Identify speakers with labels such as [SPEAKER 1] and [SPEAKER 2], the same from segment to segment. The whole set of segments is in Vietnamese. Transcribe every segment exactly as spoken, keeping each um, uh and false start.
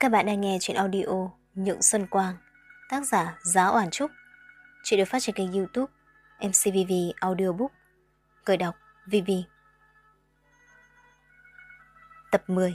[SPEAKER 1] Các bạn đang nghe chuyện audio Nhượng Xuân Quang, tác giả Giá Oản Trúc. Chuyện được phát trên kênh YouTube em xê vê vê Audiobook. Người đọc vê vê. Tập mười.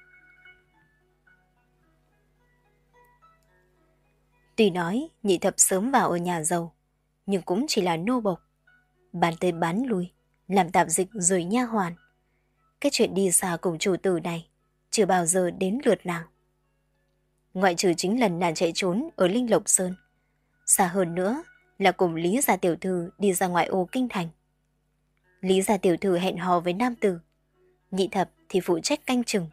[SPEAKER 1] Tuy nói Nhị Thập sớm vào ở nhà giàu, nhưng cũng chỉ là nô bộc, bán tới bán lui, làm tạp dịch rồi nha hoàn. Cái chuyện đi xa cùng chủ tử này chưa bao giờ đến lượt nàng. Ngoại trừ chính lần nàng chạy trốn ở Linh Lộc Sơn, xa hơn nữa là cùng Lý gia tiểu thư đi ra ngoại ô kinh thành. Lý gia tiểu thư hẹn hò với nam tử, Nhị Thập thì phụ trách canh chừng.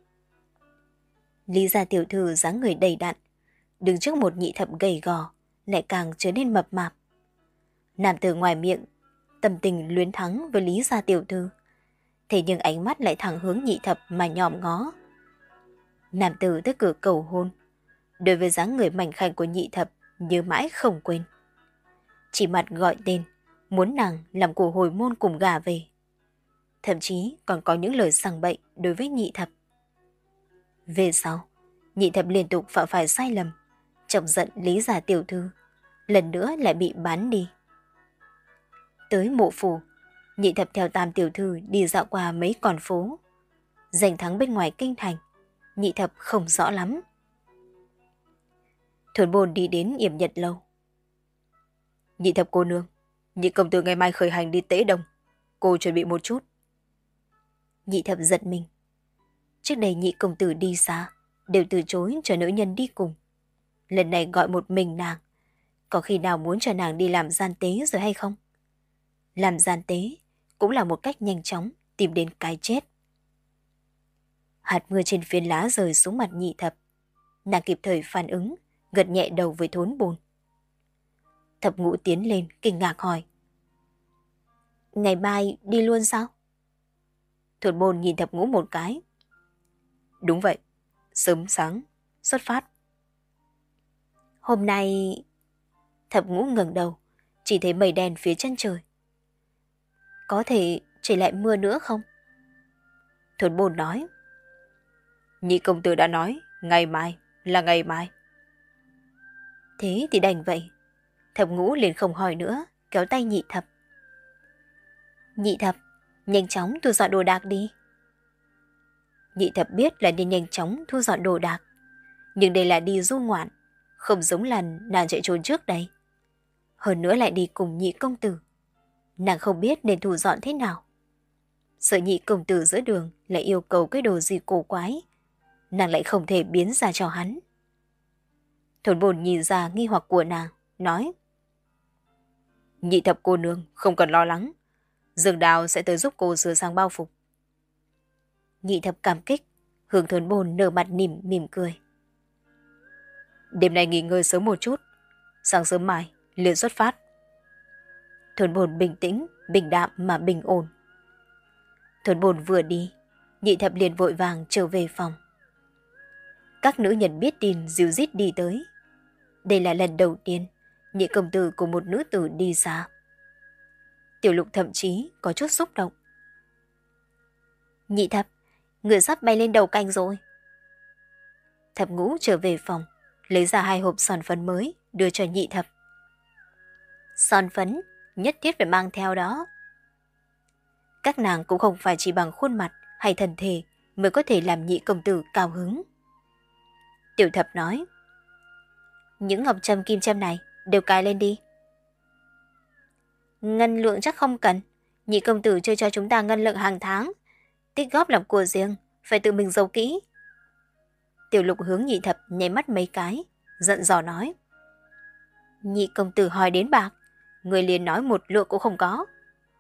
[SPEAKER 1] Lý gia tiểu thư dáng người đầy đặn, đứng trước một Nhị Thập gầy gò lại càng trở nên mập mạp. Nam tử ngoài miệng tâm tình luyến thắng với Lý gia tiểu thư, thế nhưng ánh mắt lại thẳng hướng Nhị Thập mà nhòm ngó. Nam tử tới cửa cầu hôn, đối với dáng người mảnh khảnh của Nhị Thập nhớ mãi không quên. Chỉ mặt gọi tên, muốn nàng làm của hồi môn cùng gà về. Thậm chí còn có những lời sằng bậy đối với Nhị Thập. Về sau, Nhị Thập liên tục phạm phải sai lầm, chọc giận Lý gia tiểu thư, lần nữa lại bị bán đi. Tới mộ phủ, Nhị Thập theo Tam tiểu thư đi dạo qua mấy con phố. Giành thắng bên ngoài kinh thành, Nhị Thập không rõ lắm. Thuần Bồn đi đến Yểm Nhật lâu. Nhị Thập cô nương, Nhị công tử ngày mai khởi hành đi Tế Đông, cô chuẩn bị một chút. Nhị Thập giật mình. Trước đây Nhị công tử đi xa đều từ chối cho nữ nhân đi cùng. Lần này gọi một mình nàng, có khi nào muốn cho nàng đi làm gian tế rồi hay không? Làm gian tế cũng là một cách nhanh chóng tìm đến cái chết. Hạt mưa trên phiến lá rơi xuống mặt Nhị Thập. Nàng kịp thời phản ứng, gật nhẹ đầu với Thốn Bồn. Thập Ngũ tiến lên kinh ngạc hỏi: Ngày mai đi luôn sao? Thốn Bồn nhìn Thập Ngũ một cái. Đúng vậy, sớm sáng xuất phát. Hôm nay... Thập Ngũ ngẩng đầu, chỉ thấy mây đen phía chân trời. Có thể trời lại mưa nữa không? Thốn Bồn nói: Nhị công tử đã nói ngày mai là ngày mai. Thế thì đành vậy. Thập Ngũ liền không hỏi nữa, kéo tay Nhị Thập. Nhị Thập, nhanh chóng thu dọn đồ đạc đi. Nhị Thập biết là nên nhanh chóng thu dọn đồ đạc, nhưng đây là đi du ngoạn, không giống lần nàng chạy trốn trước đây. Hơn nữa lại đi cùng Nhị công tử, nàng không biết nên thu dọn thế nào. Sợ Nhị công tử giữa đường lại yêu cầu cái đồ gì cổ quái, nàng lại không thể biến ra cho hắn. Thốn Bồn nhìn ra nghi hoặc của nàng, nói: Nhị Thập cô nương không cần lo lắng, Dương Đào sẽ tới giúp cô sửa sang bao phục. Nhị Thập cảm kích, hướng Thốn Bồn nở mặt mỉm mỉm cười. Đêm nay nghỉ ngơi sớm một chút, sáng sớm mai liền xuất phát. Thốn Bồn bình tĩnh, bình đạm mà bình ổn. Thốn Bồn vừa đi, Nhị Thập liền vội vàng trở về phòng. Các nữ nhân biết tin dìu dít đi tới. Đây là lần đầu tiên Nhị công tử của một nữ tử đi xa. Tiểu Lục thậm chí có chút xúc động. Nhị Thập, người sắp bay lên đầu cành rồi. Thập Ngũ trở về phòng, lấy ra hai hộp son phấn mới đưa cho Nhị Thập. Son phấn nhất thiết phải mang theo đó. Các nàng cũng không phải chỉ bằng khuôn mặt hay thân thể mới có thể làm Nhị công tử cao hứng. Tiểu Thập nói: Những ngọc trâm kim châm này đều cài lên đi. Ngân lượng chắc không cần, Nhị công tử chưa cho chúng ta ngân lượng hàng tháng, tích góp làm của riêng, phải tự mình giấu kỹ. Tiểu Lục hướng Nhị Thập nháy mắt mấy cái, giận dò nói: Nhị công tử hỏi đến bạc, người liền nói một lượng cũng không có.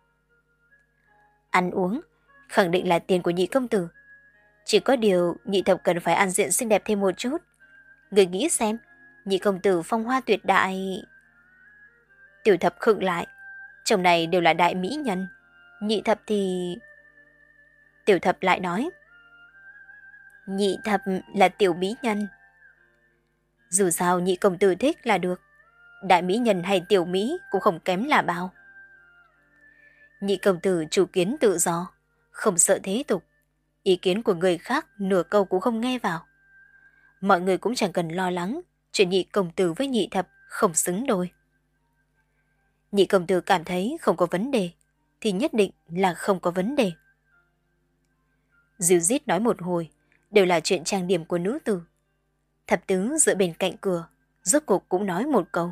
[SPEAKER 1] Ăn uống khẳng định là tiền của Nhị công tử, chỉ có điều Nhị Thập cần phải ăn diện xinh đẹp thêm một chút. Người nghĩ xem, Nhị công tử phong hoa tuyệt đại. Tiểu Thập khựng lại, chồng này đều là đại mỹ nhân, Nhị Thập thì... Tiểu Thập lại nói: Nhị Thập là tiểu mỹ nhân. Dù sao Nhị công tử thích là được, đại mỹ nhân hay tiểu mỹ cũng không kém là bao. Nhị công tử chủ kiến tự do, không sợ thế tục, ý kiến của người khác nửa câu cũng không nghe vào. mọi người cũng chẳng cần lo lắng chuyện nhị công tử với nhị thập không xứng đôi. Nhị công tử cảm thấy không có vấn đề, thì nhất định là không có vấn đề. Dìu dít nói một hồi, đều là chuyện trang điểm của nữ tử. Thập tứ dựa bên cạnh cửa, rốt cuộc cũng nói một câu.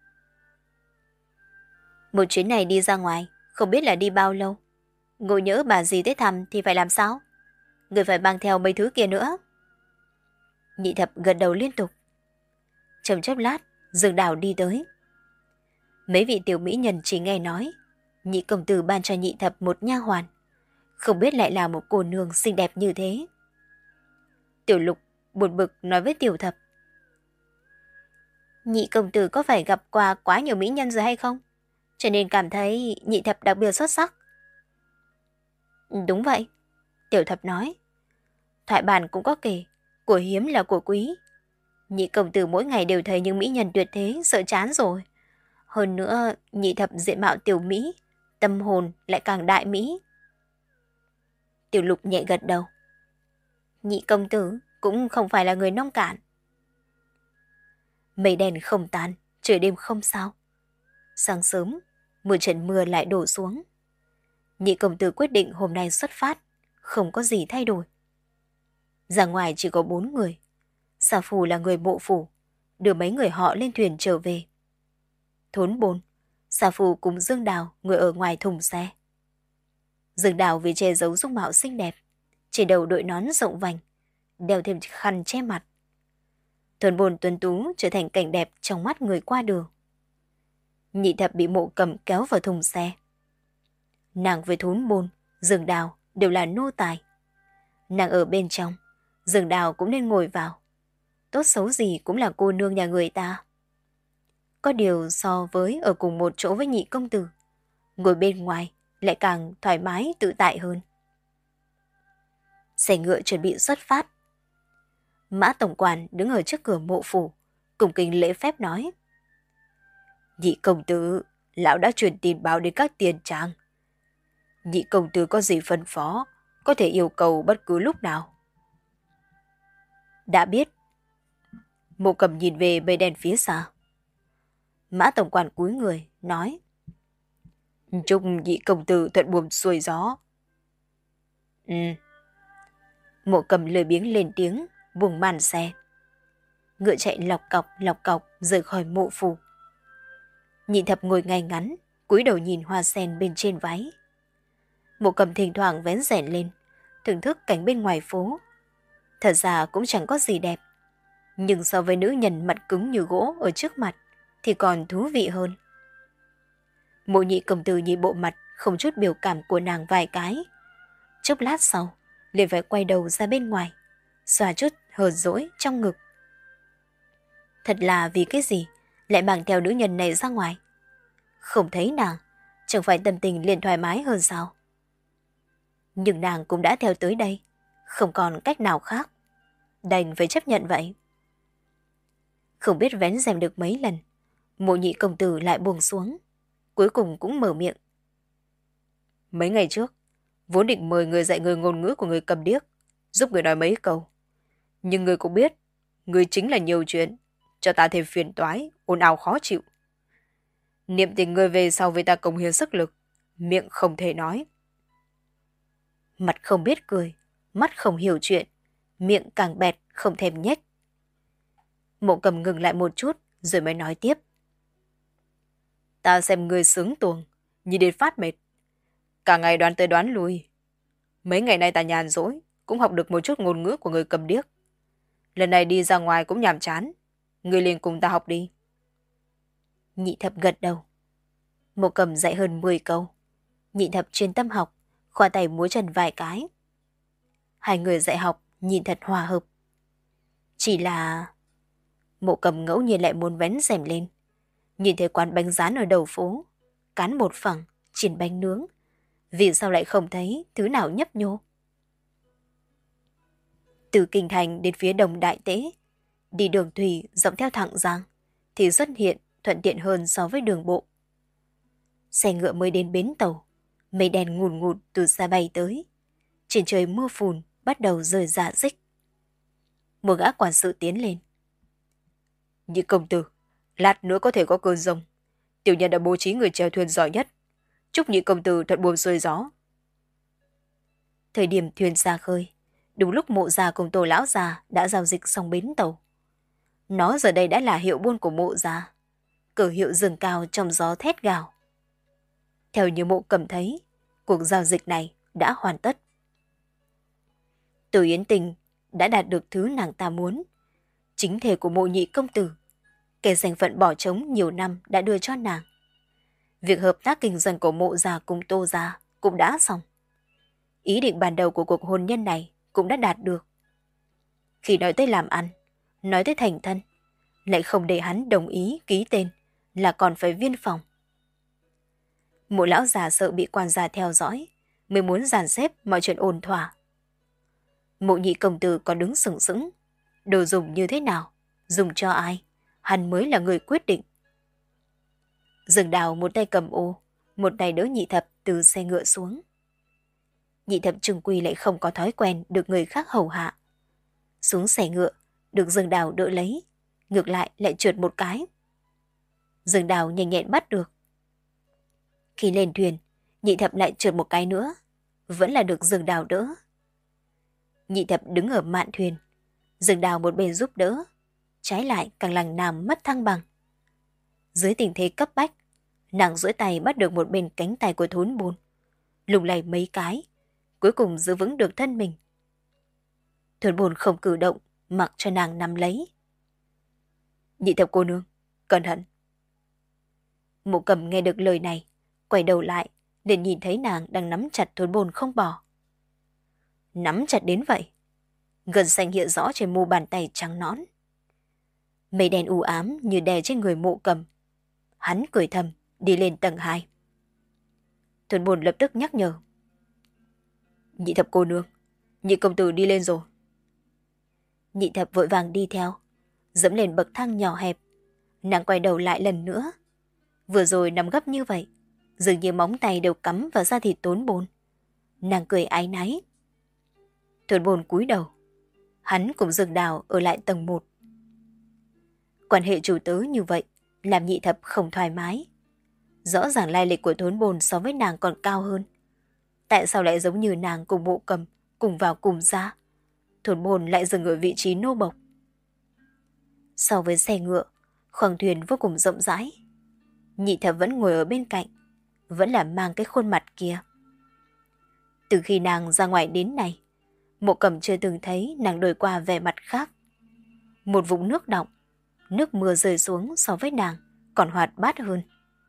[SPEAKER 1] Một chuyến này đi ra ngoài, không biết là đi bao lâu. Ngộ nhỡ bà dì tới thăm thì phải làm sao? Người phải mang theo mấy thứ kia nữa. Nhị thập gật đầu liên tục. Trong chốc lát, Dương Đào đi tới. Mấy vị tiểu mỹ nhân chỉ nghe nói, nhị công tử ban cho nhị thập một nha hoàn, không biết lại là một cô nương xinh đẹp như thế. Tiểu Lục buồn bực nói với tiểu thập. Nhị công tử có phải gặp qua quá nhiều mỹ nhân rồi hay không? Cho nên cảm thấy nhị thập đặc biệt xuất sắc. Đúng vậy, tiểu thập nói. Thoại bản cũng có kể, của hiếm là của quý. Nhị công tử mỗi ngày đều thấy những mỹ nhân tuyệt thế, sợ chán rồi. Hơn nữa, nhị thập diện mạo tiểu mỹ, tâm hồn lại càng đại mỹ. Tiểu Lục nhẹ gật đầu. Nhị công tử cũng không phải là người nông cạn. Mây đèn không tan, trời đêm không sao. Sáng sớm, một trận mưa lại đổ xuống. Nhị công tử quyết định hôm nay xuất phát, không có gì thay đổi. Ra ngoài chỉ có bốn người. Sa Phù là người bộ phủ, đưa mấy người họ lên thuyền trở về. Thốn Bồn, Sa Phù cùng Dương Đào ngồi ở ngoài thùng xe. Dương Đào vì che giấu dung mạo xinh đẹp, chỉ đầu đội nón rộng vành, đeo thêm khăn che mặt. Thốn Bồn tuấn tú trở thành cảnh đẹp trong mắt người qua đường. Nhị thập bị Mộ Cầm kéo vào thùng xe. Nàng với Thốn Bồn, Dương Đào đều là nô tài. Nàng ở bên trong, Dương Đào cũng nên ngồi vào. Tốt xấu gì cũng là cô nương nhà người ta. Có điều so với ở cùng một chỗ với nhị công tử, ngồi bên ngoài lại càng thoải mái tự tại hơn. Xe ngựa chuẩn bị xuất phát. Mã tổng quản đứng ở trước cửa mộ phủ, cung kính lễ phép nói. Nhị công tử, lão đã truyền tin báo đến các tiền trang. Nhị công tử có gì phân phó, có thể yêu cầu bất cứ lúc nào. Đã biết. Mộ Cầm nhìn về mây đen phía xa. Mã tổng quản cúi người, nói. Chúc nhị công tử thuận buồm xuôi gió. Ừ. Mộ Cầm lười biếng lên tiếng, buông màn xe. Ngựa chạy lọc cọc lọc cọc rời khỏi mộ phủ. Nhị thập ngồi ngay ngắn, cúi đầu nhìn hoa sen bên trên váy. Mộ Cầm thỉnh thoảng vén rèn lên, thưởng thức cảnh bên ngoài phố. Thật ra cũng chẳng có gì đẹp, nhưng so với nữ nhân mặt cứng như gỗ ở trước mặt thì còn thú vị hơn. Mộ nhị công tử nhìn bộ mặt không chút biểu cảm của nàng vài cái. Chốc lát sau, liền phải quay đầu ra bên ngoài, xoa chút hờn dỗi trong ngực. Thật là vì cái gì lại mang theo nữ nhân này ra ngoài? Không thấy nàng, chẳng phải tâm tình liền thoải mái hơn sao? Nhưng nàng cũng đã theo tới đây, không còn cách nào khác, đành phải chấp nhận vậy. Không biết vén rèm được mấy lần, Mộ nhị công tử lại buông xuống, cuối cùng cũng mở miệng. Mấy ngày trước, vốn định mời người dạy người ngôn ngữ của người Cầm Điếc, giúp người nói mấy câu. Nhưng người cũng biết, người chính là nhiều chuyện, cho ta thêm phiền toái, ồn ào khó chịu. Niệm tình người về sau với ta cống hiến sức lực, miệng không thể nói. Mặt không biết cười, mắt không hiểu chuyện, miệng càng bẹt không thèm nhếch. Mộ Cầm ngừng lại một chút rồi mới nói tiếp. Ta xem người sướng tuồng, nhìn đến phát mệt. Cả ngày đoán tới đoán lui. Mấy ngày nay ta nhàn rỗi, cũng học được một chút ngôn ngữ của người Cầm Điếc. Lần này đi ra ngoài cũng nhàm chán, người liền cùng ta học đi. Nhị thập gật đầu. Mộ Cầm dạy hơn mười câu. Nhị thập chuyên tâm học, khoa tay múa chân vài cái. Hai người dạy học nhìn thật hòa hợp. Chỉ là... Mộ Cầm ngẫu nhiên lại muốn vén rèm lên. Nhìn thấy quán bánh rán ở đầu phố, cán bột phẳng, chiên bánh nướng. Vì sao lại không thấy thứ nào nhấp nhô? Từ Kinh Thành đến phía đông Đại Tế, đi đường thủy dọc theo thẳng Giang, thì xuất hiện thuận tiện hơn so với đường bộ. Xe ngựa mới đến bến tàu, mây đen ngùn ngụt từ xa bay tới. Trên trời mưa phùn bắt đầu rơi rả rích. Một gã quản sự tiến lên. Nhị công tử, lát nữa có thể có cơn giông. Tiểu nhân đã bố trí người chèo thuyền giỏi nhất. Chúc nhị công tử thuận buồm xuôi gió. Thời điểm thuyền ra khơi, đúng lúc Mộ gia cùng Tô lão già đã giao dịch xong bến tàu. Nó giờ đây đã là hiệu buôn của Mộ gia, cờ hiệu dừng cao trong gió thét gào. Theo như Mộ Cầm thấy, cuộc giao dịch này đã hoàn tất. Từ Yến Tình đã đạt được thứ nàng ta muốn. Chính thể của Mộ nhị công tử, kẻ danh phận bỏ trống nhiều năm đã đưa cho nàng. Việc hợp tác kinh doanh của Mộ gia cùng Tô gia cũng đã xong. Ý định ban đầu của cuộc hôn nhân này cũng đã đạt được. Khi nói tới làm ăn, nói tới thành thân, lại không để hắn đồng ý ký tên là còn phải viên phòng. Mộ lão già sợ bị quan gia theo dõi, mới muốn dàn xếp mọi chuyện ổn thỏa. Mộ nhị công tử còn đứng sừng sững, đồ dùng như thế nào, dùng cho ai, hắn mới là người quyết định. Dương Đào một tay cầm ô, một tay đỡ Nhị Thập từ xe ngựa xuống. Nhị Thập trung quy lại không có thói quen được người khác hầu hạ. Xuống xe ngựa, được Dương Đào đỡ lấy, ngược lại lại trượt một cái. Dương Đào nhanh nhẹn bắt được. Khi lên thuyền, Nhị Thập lại trượt một cái nữa, vẫn là được Dương Đào đỡ. Nhị Thập đứng ở mạn thuyền, Dương Đào một bên giúp đỡ, trái lại càng làm nàng mất thăng bằng. Dưới tình thế cấp bách, nàng duỗi tay bắt được một bên cánh tay của Thốn Bồn, lùng lay mấy cái, cuối cùng giữ vững được thân mình. Thốn Bồn không cử động, mặc cho nàng nắm lấy. Nhị Thập cô nương, cẩn thận. Mộ Cầm nghe được lời này, quay đầu lại, liền nhìn thấy nàng đang nắm chặt Thốn Bồn không bỏ. Nắm chặt đến vậy, gân xanh hiện rõ trên mu bàn tay trắng nõn. Mây đen u ám như đè trên người Mộ Cầm. Hắn cười thầm, đi lên tầng hai. Thốn Bồn lập tức nhắc nhở. Nhị Thập cô nương, nhị công tử đi lên rồi. Nhị Thập vội vàng đi theo, dẫm lên bậc thang nhỏ hẹp. Nàng quay đầu lại lần nữa. Vừa rồi nằm gấp như vậy, dường như móng tay đều cắm vào da thịt Thốn Bồn. Nàng cười áy náy. Thốn Bồn cúi đầu. Hắn cùng Dương Đào ở lại tầng một. Quan hệ chủ tớ như vậy làm Nhị Thập không thoải mái. Rõ ràng lai lịch của Thốn Bồn so với nàng còn cao hơn. Tại sao lại giống như nàng cùng Mộ Cầm cùng vào cùng ra, Thốn Bồn lại dừng ở vị trí nô bộc. So với xe ngựa, khoang thuyền vô cùng rộng rãi. Nhị Thập vẫn ngồi ở bên cạnh, vẫn là mang cái khuôn mặt kia. Từ khi nàng ra ngoài đến này, Mộ Cầm chưa từng thấy nàng đổi qua vẻ mặt khác. Một vũng nước đọng, nước mưa rơi xuống so với nàng còn hoạt bát hơn.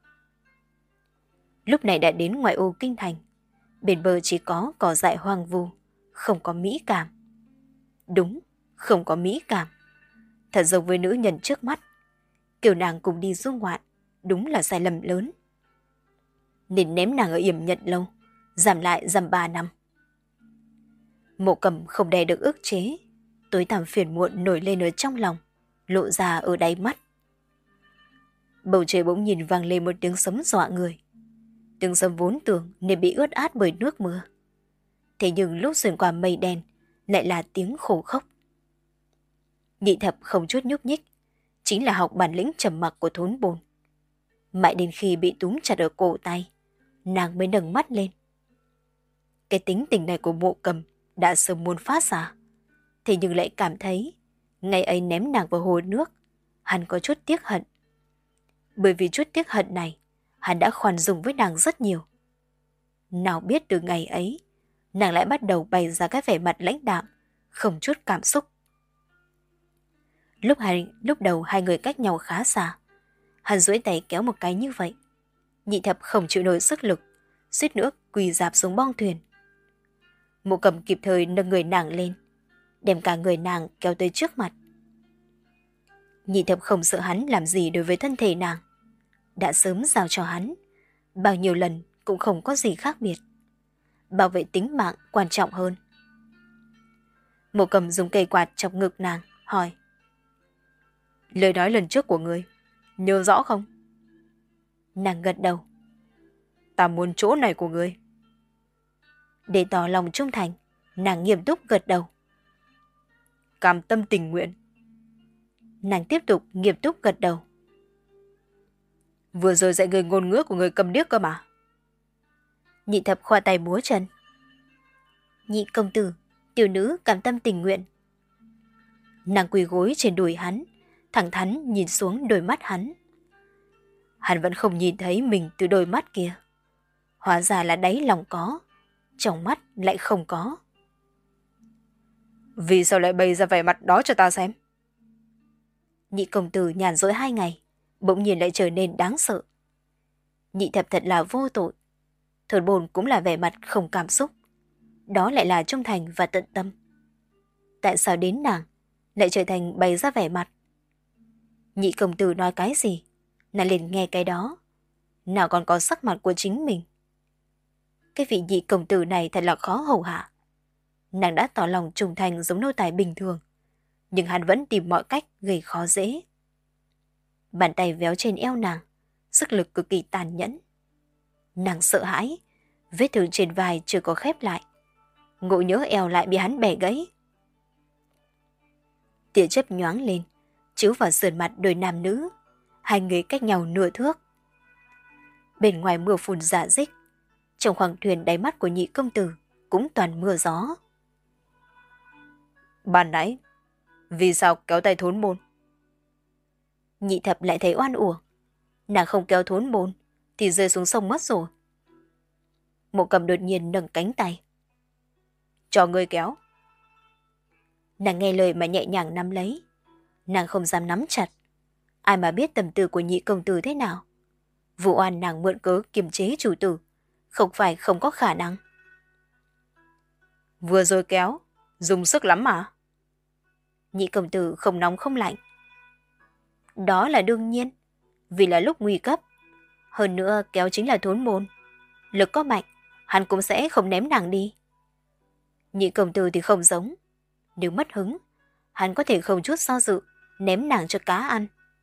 [SPEAKER 1] Lúc này đã đến ngoại ô kinh thành, bên bờ chỉ có cỏ dại hoang vu, không có mỹ cảm. Đúng, không có mỹ cảm. Thật giống với nữ nhân trước mắt, kiểu nàng cùng đi du ngoạn, đúng là sai lầm lớn. Nên ném nàng ở yểm nhận lâu, giảm lại giảm ba năm. Mộ Cầm không đè được ức chế, tối tăm phiền muộn nổi lên ở trong lòng, lộ ra ở đáy mắt. Bầu trời bỗng nhìn vang lên một tiếng sấm dọa người. Tiếng sấm vốn tưởng nên bị ướt át bởi nước mưa. Thế nhưng lúc xuyên qua mây đen lại là tiếng khổ khóc. Nhị Thập không chút nhúc nhích, chính là học bản lĩnh trầm mặc của Thốn Bồn. Mãi đến khi bị túm chặt ở cổ tay, nàng mới nâng mắt lên. Cái tính tình này của Mộ Cầm đã sớm muốn phát ra, thế nhưng lại cảm thấy ngày ấy ném nàng vào hồ nước, hắn có chút tiếc hận. Bởi vì chút tiếc hận này, hắn đã khoan dung với nàng rất nhiều. Nào biết từ ngày ấy, nàng lại bắt đầu bày ra cái vẻ mặt lãnh đạm, không chút cảm xúc. Lúc, hai, lúc đầu hai người cách nhau khá xa, hắn duỗi tay kéo một cái như vậy. Nhị Thập không chịu nổi sức lực, suýt nữa quỳ rạp xuống bong thuyền. Mộ Cầm kịp thời nâng người nàng lên, đem cả người nàng kéo tới trước mặt. Nhị Thập không sợ hắn làm gì đối với thân thể nàng, đã sớm giao cho hắn, bao nhiêu lần cũng không có gì khác biệt. Bảo vệ tính mạng quan trọng hơn. Mộ Cầm dùng cây quạt chọc ngực nàng, hỏi. Lời nói lần trước của ngươi, nhớ rõ không? Nàng gật đầu. Ta muốn chỗ này của ngươi. Để tỏ lòng trung thành, nàng nghiêm túc gật đầu.
[SPEAKER 2] cam tâm tình nguyện.
[SPEAKER 1] Nàng tiếp tục nghiêm túc gật đầu.
[SPEAKER 2] Vừa rồi dạy người ngôn ngữ của người cầm điếc cơ mà.
[SPEAKER 1] Nhị thập khoa tay múa chân. Nhị công tử, tiểu nữ cam tâm tình nguyện. Nàng quỳ gối trên đùi hắn, thẳng thắn nhìn xuống đôi mắt hắn. Hắn vẫn không nhìn thấy mình từ đôi mắt kia. Hóa ra là đáy lòng có, trong mắt lại không có.
[SPEAKER 2] Vì sao lại bày ra vẻ mặt đó cho ta xem?
[SPEAKER 1] Nhị công tử nhàn rỗi hai ngày, bỗng nhiên lại trở nên đáng sợ. Nhị thập thật là vô tội. Thôn bồn cũng là vẻ mặt không cảm xúc. Đó lại là trung thành và tận tâm. Tại sao đến nàng lại trở thành bày ra vẻ mặt? Nhị công tử nói cái gì, nàng liền nghe cái đó. Nào còn có sắc mặt của chính mình. Cái vị nhị công tử này thật là khó hầu hạ. Nàng đã tỏ lòng trung thành giống nô tài bình thường, nhưng hắn vẫn tìm mọi cách gây khó dễ. Bàn tay véo trên eo nàng, sức lực cực kỳ tàn nhẫn. Nàng sợ hãi, vết thương trên vai chưa có khép lại. Ngộ nhớ eo lại bị hắn bẻ gãy. Tia chớp nhoáng lên, chiếu vào sườn mặt đôi nam nữ, hai người cách nhau nửa thước. Bên ngoài mưa phùn rả rích, trong khoang thuyền đáy mắt của nhị công tử cũng toàn mưa gió.
[SPEAKER 2] Ban nãy, vì sao kéo tay thốn môn?
[SPEAKER 1] Nhị thập lại thấy oan uổng. Nàng không kéo thốn môn thì rơi xuống sông mất rồi. Mộ Cầm đột nhiên nâng cánh tay.
[SPEAKER 2] Cho ngươi kéo.
[SPEAKER 1] Nàng nghe lời mà nhẹ nhàng nắm lấy. Nàng không dám nắm chặt. Ai mà biết tâm tư của nhị công tử thế nào. Vụ oan nàng mượn cớ kiềm chế chủ tử, không phải không có khả năng.
[SPEAKER 2] Vừa rồi kéo, dùng sức lắm mà.
[SPEAKER 1] Nhị công tử không nóng không lạnh. Đó là đương nhiên, vì là lúc nguy cấp. Hơn nữa kéo chính là thốn môn. Lực có mạnh, hắn cũng sẽ không ném nàng đi. Nhị công tử thì không giống. Nếu mất hứng, hắn có thể không chút do dự ném nàng cho cá ăn.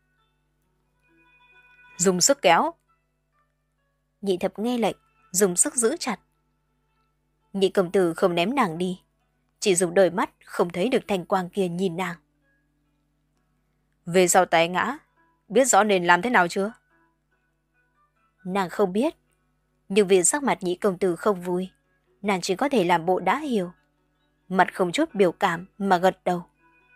[SPEAKER 2] Dùng sức kéo.
[SPEAKER 1] Nhị thập nghe lệnh, dùng sức giữ chặt. Nhị công tử không ném nàng đi, chỉ dùng đôi mắt không thấy được thanh quang kia nhìn nàng.
[SPEAKER 2] Về sau té ngã, biết rõ nên làm thế nào chưa?
[SPEAKER 1] Nàng không biết, nhưng vì sắc mặt nhị công tử không vui, nàng chỉ có thể làm bộ đã hiểu. Mặt không chút biểu cảm mà gật đầu.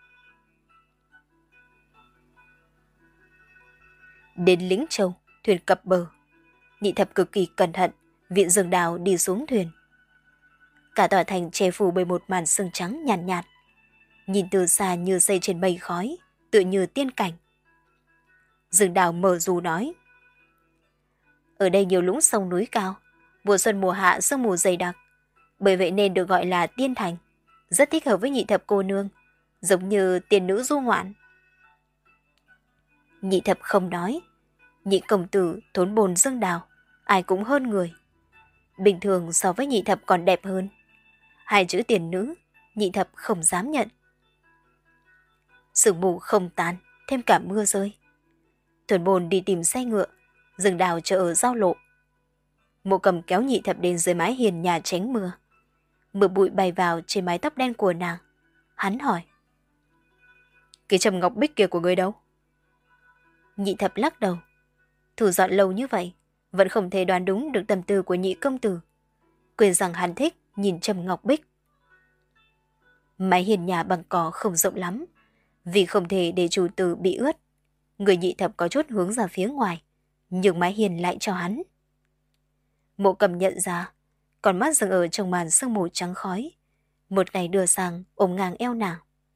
[SPEAKER 1] Đến Lĩnh Châu, thuyền cập bờ. Nhị thập cực kỳ cẩn thận, viện rừng đào đi xuống thuyền. Cả tòa thành che phủ bởi một màn sương trắng nhàn nhạt, nhạt. Nhìn từ xa như xây trên mây khói, tựa như tiên cảnh. Rừng đào mở dù nói. Ở đây nhiều lũng sông núi cao, mùa xuân mùa hạ sương mù dày đặc, bởi vậy nên được gọi là tiên thành, rất thích hợp với nhị thập cô nương, giống như tiên nữ du ngoạn. Nhị thập không nói, nhị công tử thốn bồn dương đào, ai cũng hơn người. Bình thường so với nhị thập còn đẹp hơn. Hai chữ tiền nữ, nhị thập không dám nhận. Sương mù không tan, thêm cả mưa rơi. Thốn bồn đi tìm xe ngựa, rừng đào chờ ở giao lộ. Mộ Cầm kéo nhị thập đến dưới mái hiền nhà tránh mưa. Mưa bụi bay vào trên mái tóc đen của nàng. Hắn hỏi.
[SPEAKER 2] Cái trầm ngọc bích kia của ngươi đâu?
[SPEAKER 1] Nhị thập lắc đầu. Thủ dọn lâu như vậy, vẫn không thể đoán đúng được tâm tư của nhị công tử. Quên rằng hắn thích nhìn trầm ngọc bích. Mái hiền nhà bằng cỏ không rộng lắm, vì không thể để chủ tử bị ướt. Người nhị thập có chút hướng ra phía ngoài, nhưng mái hiền lại cho hắn. Mộ Cầm nhận ra, con mắt dừng ở trong màn sương mù trắng khói. Một ngày đưa sang ôm ngang eo nàng.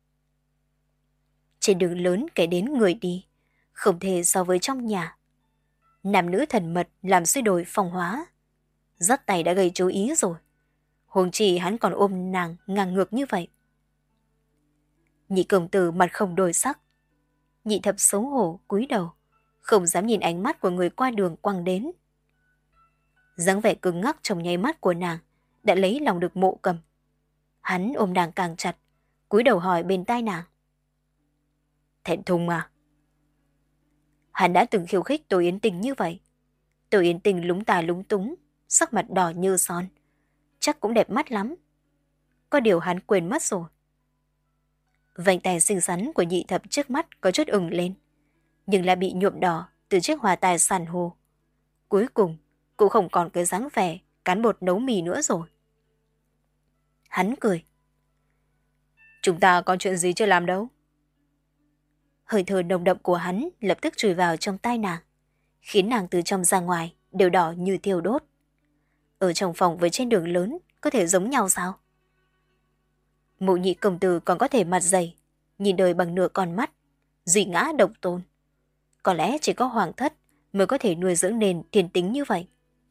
[SPEAKER 1] Trên đường lớn kể đến người đi, không thể so với trong nhà. Nam nữ thần mật làm suy đổi phong hóa. Dắt tay đã gây chú ý rồi. Huống chi hắn còn ôm nàng ngang ngược như vậy. Nhị công tử mặt không đổi sắc. Nhị thập xấu hổ cúi đầu, không dám nhìn ánh mắt của người qua đường quăng đến. Dáng vẻ cứng ngắc trong nháy mắt của nàng đã lấy lòng được Mộ Cầm. Hắn ôm nàng càng chặt, cúi đầu hỏi bên tai nàng. Thẹn thùng à? Hắn đã từng khiêu khích Tô Yến Tình như vậy. Tô Yến Tình lúng tà lúng túng, sắc mặt đỏ như son. Chắc cũng đẹp mắt lắm. Có điều hắn quên mất rồi. Vành tai xinh xắn của nhị thập trước mắt có chút ửng lên, nhưng lại bị nhuộm đỏ từ chiếc hoa tai san hô. Cuối cùng, cũng không còn cái dáng vẻ cán bột nấu mì nữa rồi. Hắn cười. Chúng ta có chuyện gì chưa làm đâu. Hơi thở nồng đậm của hắn lập tức chui vào trong tai nàng, khiến nàng từ trong ra ngoài đều đỏ như thiêu đốt. Ở trong phòng với trên đường lớn có thể giống nhau sao? Mộ nhị công tử còn có thể mặt dày, nhìn đời bằng nửa con mắt, duy ngã độc tôn. Có lẽ chỉ có hoàng thất mới có thể nuôi dưỡng nền thiên tính như vậy.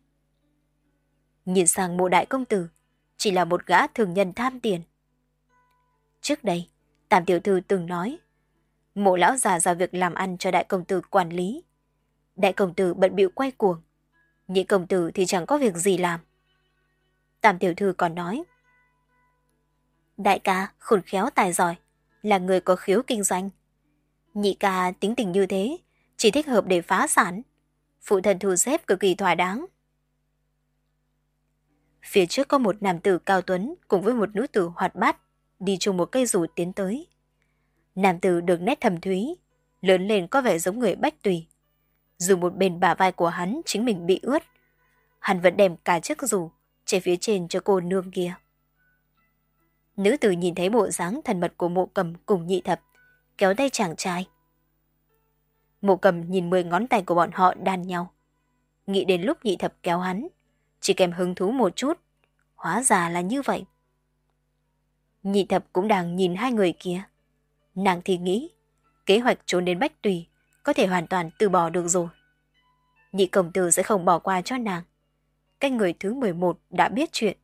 [SPEAKER 1] Nhìn sang mộ đại công tử, chỉ là một gã thường nhân tham tiền. Trước đây, Tam tiểu thư từng nói, mộ lão già giao việc làm ăn cho đại công tử quản lý. Đại công tử bận bịu quay cuồng, nhị công tử thì chẳng có việc gì làm. Tam tiểu thư còn nói, đại ca khôn khéo tài giỏi, là người có khiếu kinh doanh. Nhị ca tính tình như thế, chỉ thích hợp để phá sản. Phụ thân thu xếp cực kỳ thỏa đáng. Phía trước có một nam tử cao tuấn cùng với một nữ tử hoạt bát, đi chung một cây dù tiến tới. Nam tử được nét thầm thúy, lớn lên có vẻ giống người Bách Tùy. Dù một bên bả vai của hắn chính mình bị ướt, hắn vẫn đem cả chiếc dù che phía trên cho cô nương kia. Nữ tử nhìn thấy bộ dáng thần mật của Mộ Cầm cùng nhị thập, kéo tay chàng trai. Mộ Cầm nhìn mười ngón tay của bọn họ đan nhau, nghĩ đến lúc nhị thập kéo hắn, chỉ kèm hứng thú một chút, hóa ra là như vậy. Nhị thập cũng đang nhìn hai người kia. Nàng thì nghĩ, kế hoạch trốn đến Bách Tùy có thể hoàn toàn từ bỏ được rồi. Nhị công tử sẽ không bỏ qua cho nàng. Cái người thứ mười một đã biết chuyện.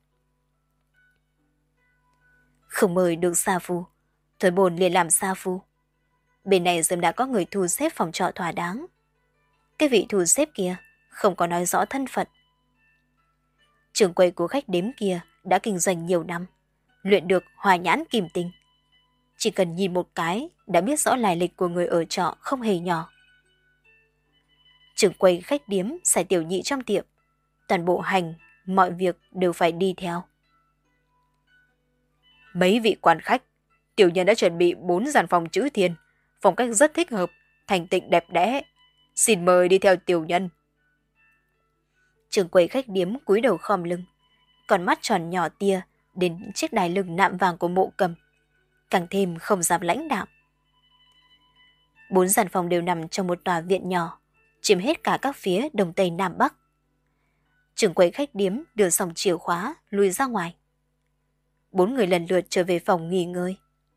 [SPEAKER 1] Không mời được sa phu, Thuần Bồn liền làm sa phu. Bên này sớm đã có người thu xếp phòng trọ thỏa đáng. Cái vị thu xếp kia không có nói rõ thân phận. Trưởng quầy của khách đếm kia đã kinh doanh nhiều năm, luyện được hòa nhãn kim tinh. Chỉ cần nhìn một cái đã biết rõ lai lịch của người ở trọ không hề nhỏ. Trưởng quầy khách điếm xài tiểu nhị trong tiệm, toàn bộ hành, mọi việc đều phải đi theo. Mấy vị quan khách, tiểu nhân đã chuẩn bị bốn gian phòng chữ thiên, phong cách rất thích hợp, thành tịnh đẹp đẽ. Xin mời đi theo tiểu nhân. Trưởng quầy khách điếm cúi đầu khom lưng, còn mắt tròn nhỏ tia đến chiếc đai lưng nạm vàng của Mộ Cầm, càng thêm không dám lãnh đạm. Bốn gian phòng đều nằm trong một tòa viện nhỏ, chiếm hết cả các phía đông tây nam bắc. Trưởng quầy khách điếm đưa xong chìa khóa lùi ra ngoài. Bốn người lần lượt trở về phòng nghỉ ngơi.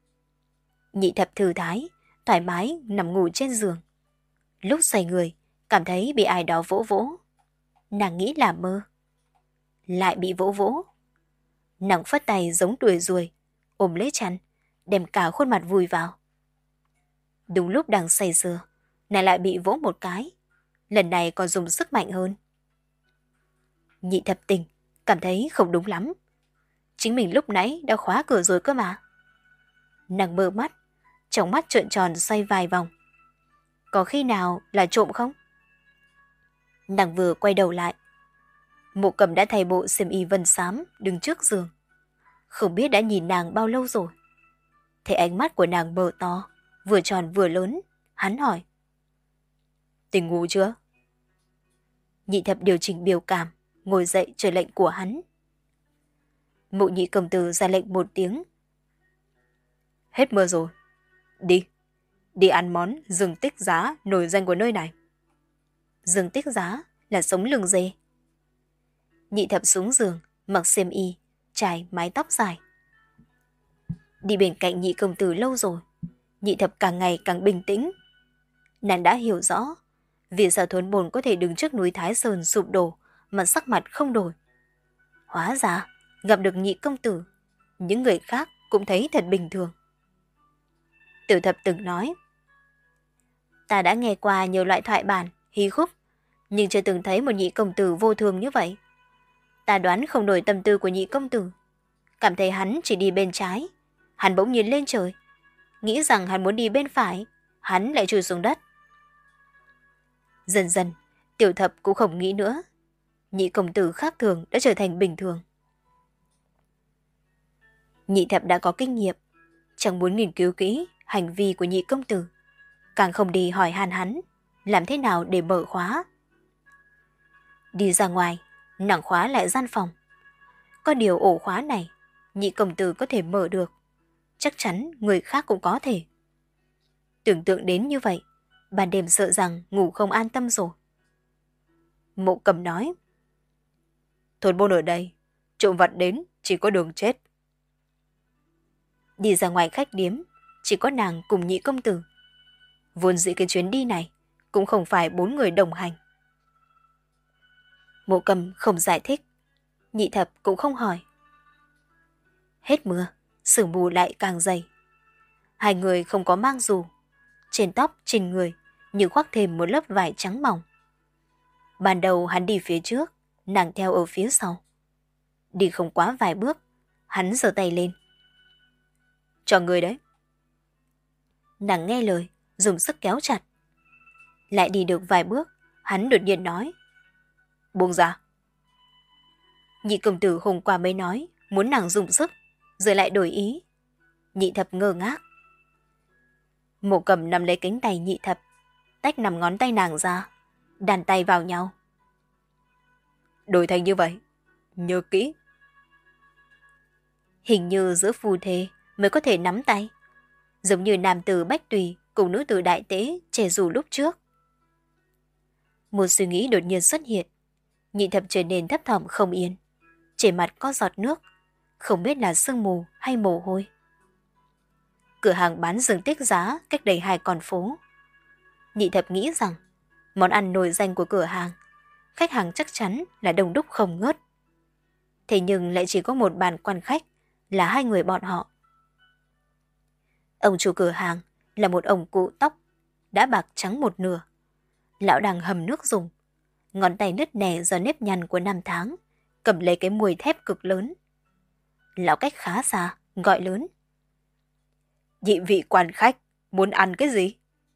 [SPEAKER 1] Nhị thập thư thái, thoải mái nằm ngủ trên giường. Lúc xoay người, cảm thấy bị ai đó vỗ vỗ. Nàng nghĩ là mơ. Lại bị vỗ vỗ. Nàng phất tay giống đuổi ruồi, ôm lấy chăn, đem cả khuôn mặt vùi vào. Đúng lúc đang say sưa, nàng lại bị vỗ một cái. Lần này còn dùng sức mạnh hơn. Nhị thập tình, cảm thấy không đúng lắm. Chính mình lúc nãy đã khóa cửa rồi cơ mà. Nàng mơ mắt, trong mắt trợn tròn xoay vài vòng. Có khi nào là trộm không? Nàng vừa quay đầu lại, Mộ Cầm đã thay bộ xiêm y vân xám đứng trước giường. Không biết đã nhìn nàng bao lâu rồi. Thấy ánh mắt của nàng mở to, vừa tròn vừa lớn, hắn hỏi. Tỉnh ngủ chưa? Nhị thập điều chỉnh biểu cảm, ngồi dậy chờ lệnh của hắn. Mộ nhị công tử ra lệnh một tiếng. Hết mưa rồi. Đi. Đi ăn món rừng tích giá nổi danh của nơi này. Rừng tích giá là sống lưng dê. Nhị thập xuống giường, mặc xiêm y, trải mái tóc dài. Đi bên cạnh nhị công tử lâu rồi, nhị thập càng ngày càng bình tĩnh. Nàng đã hiểu rõ vì sao Thuần Bồn có thể đứng trước núi Thái Sơn sụp đổ mà sắc mặt không đổi. Hóa ra gặp được nhị công tử, những người khác cũng thấy thật bình thường. Tiểu thập từng nói, ta đã nghe qua nhiều loại thoại bản, hí khúc, nhưng chưa từng thấy một nhị công tử vô thường như vậy. Ta đoán không đổi tâm tư của nhị công tử, cảm thấy hắn chỉ đi bên trái, hắn bỗng nhìn lên trời, nghĩ rằng hắn muốn đi bên phải, hắn lại chui xuống đất. Dần dần, tiểu thập cũng không nghĩ nữa, nhị công tử khác thường đã trở thành bình thường. Nhị thập đã có kinh nghiệm, chẳng muốn nghiên cứu kỹ hành vi của nhị công tử, càng không đi hỏi han hắn làm thế nào để mở khóa. Đi ra ngoài, nàng khóa lại gian phòng. Có điều ổ khóa này, nhị công tử có thể mở được, chắc chắn người khác cũng có thể. Tưởng tượng đến như vậy, ban đêm sợ rằng ngủ không an tâm rồi. Mộ Cầm nói,
[SPEAKER 2] thôn môn ở đây, trộm vặt đến chỉ có đường chết.
[SPEAKER 1] Đi ra ngoài khách điếm, chỉ có nàng cùng nhị công tử. Vốn dĩ cái chuyến đi này cũng không phải bốn người đồng hành. Mộ Cầm không giải thích, nhị thập cũng không hỏi. Hết mưa, sương mù lại càng dày. Hai người không có mang dù, trên tóc, trên người như khoác thêm một lớp vải trắng mỏng. Ban đầu hắn đi phía trước, nàng theo ở phía sau. Đi không quá vài bước, hắn giơ tay lên.
[SPEAKER 2] Cho người đấy.
[SPEAKER 1] Nàng nghe lời, dùng sức kéo chặt. Lại đi được vài bước, hắn đột nhiên nói,
[SPEAKER 2] buông ra.
[SPEAKER 1] Nhị công tử hôm qua mới nói muốn nàng dùng sức, rồi lại đổi ý. Nhị thập ngơ ngác. Mộ Cầm nắm lấy cánh tay nhị thập, tách nằm ngón tay nàng ra, đàn tay vào nhau.
[SPEAKER 2] Đổi thành như vậy, nhớ kỹ.
[SPEAKER 1] Hình như giữa phù thê mới có thể nắm tay, giống như nam tử Bách Tùy cùng nữ tử Đại Tế trẻ dù lúc trước. Một suy nghĩ đột nhiên xuất hiện, nhị thập trở nên thấp thỏm không yên. Trên mặt có giọt nước, không biết là sương mù hay mồ hôi. Cửa hàng bán rừng Tích Giá cách đây hai con phố. Nhị thập nghĩ rằng món ăn nổi danh của cửa hàng, khách hàng chắc chắn là đông đúc không ngớt. Thế nhưng lại chỉ có một bàn quan khách là hai người bọn họ. Ông chủ cửa hàng là một ông cụ tóc đã bạc trắng một nửa. Lão đang hầm nước dùng, ngón tay nứt nẻ do nếp nhăn của năm tháng, cầm lấy cái mùi thép cực lớn. Lão cách khá xa, gọi lớn.
[SPEAKER 2] Nhị vị quan khách, muốn ăn cái gì?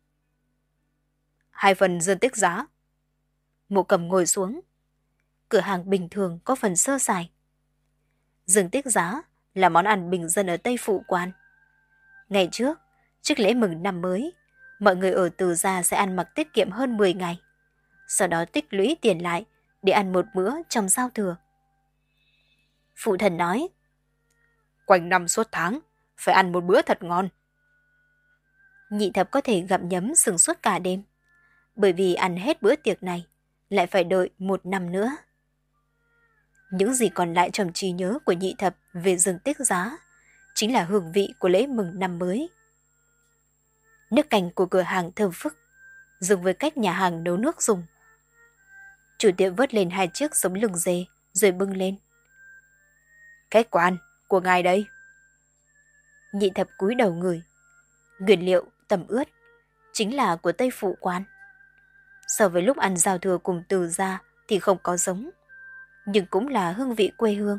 [SPEAKER 2] Hai phần Dương Tích Giá.
[SPEAKER 1] Mộ Cầm ngồi xuống. Cửa hàng bình thường có phần sơ sài. Dương Tích Giá là món ăn bình dân ở Tây Phụ Quan. Ngày trước, trước lễ mừng năm mới, mọi người ở Từ Gia sẽ ăn mặc tiết kiệm hơn mười ngày. Sau đó tích lũy tiền lại để ăn một bữa trong giao thừa. Phụ thần nói,
[SPEAKER 2] quanh năm suốt tháng, phải ăn một bữa thật ngon.
[SPEAKER 1] Nhị thập có thể gặm nhấm sừng suốt cả đêm, bởi vì ăn hết bữa tiệc này, lại phải đợi một năm nữa. Những gì còn lại trong trí nhớ của nhị thập về Dương Tích Giá chính là hương vị của lễ mừng năm mới. Nước canh của cửa hàng thơm phức, dùng với cách nhà hàng nấu nước dùng. Chủ tiệm vớt lên hai chiếc sống lưng dê rồi bưng lên.
[SPEAKER 2] Cái quan của ngài đây.
[SPEAKER 1] Nhị thập cúi đầu ngửi. Nguyên liệu tẩm ướt chính là của Tây Phụ Quan. So với lúc ăn giao thừa cùng Từ Gia thì không có giống, nhưng cũng là hương vị quê hương.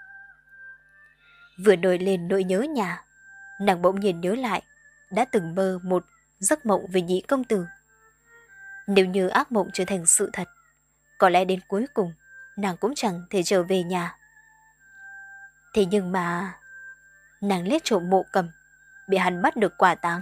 [SPEAKER 1] Vừa nổi lên nỗi nhớ nhà, nàng bỗng nhiên nhớ lại đã từng mơ một giấc mộng về nhị công tử. Nếu như ác mộng trở thành sự thật, có lẽ đến cuối cùng nàng cũng chẳng thể trở về nhà. Thế nhưng mà nàng lết trộm Mộ Cầm, bị hắn bắt được quả tang.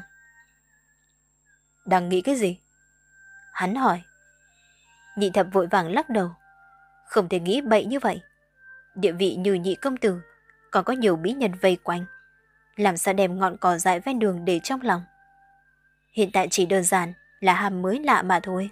[SPEAKER 2] Đang nghĩ cái gì?
[SPEAKER 1] Hắn hỏi. Nhị thập vội vàng lắc đầu. Không thể nghĩ bậy như vậy. Địa vị như nhị công tử, còn có nhiều mỹ nhân vây quanh, làm sao đem ngọn cỏ dại ven đường để trong lòng. Hiện tại chỉ đơn giản là ham mới lạ mà thôi.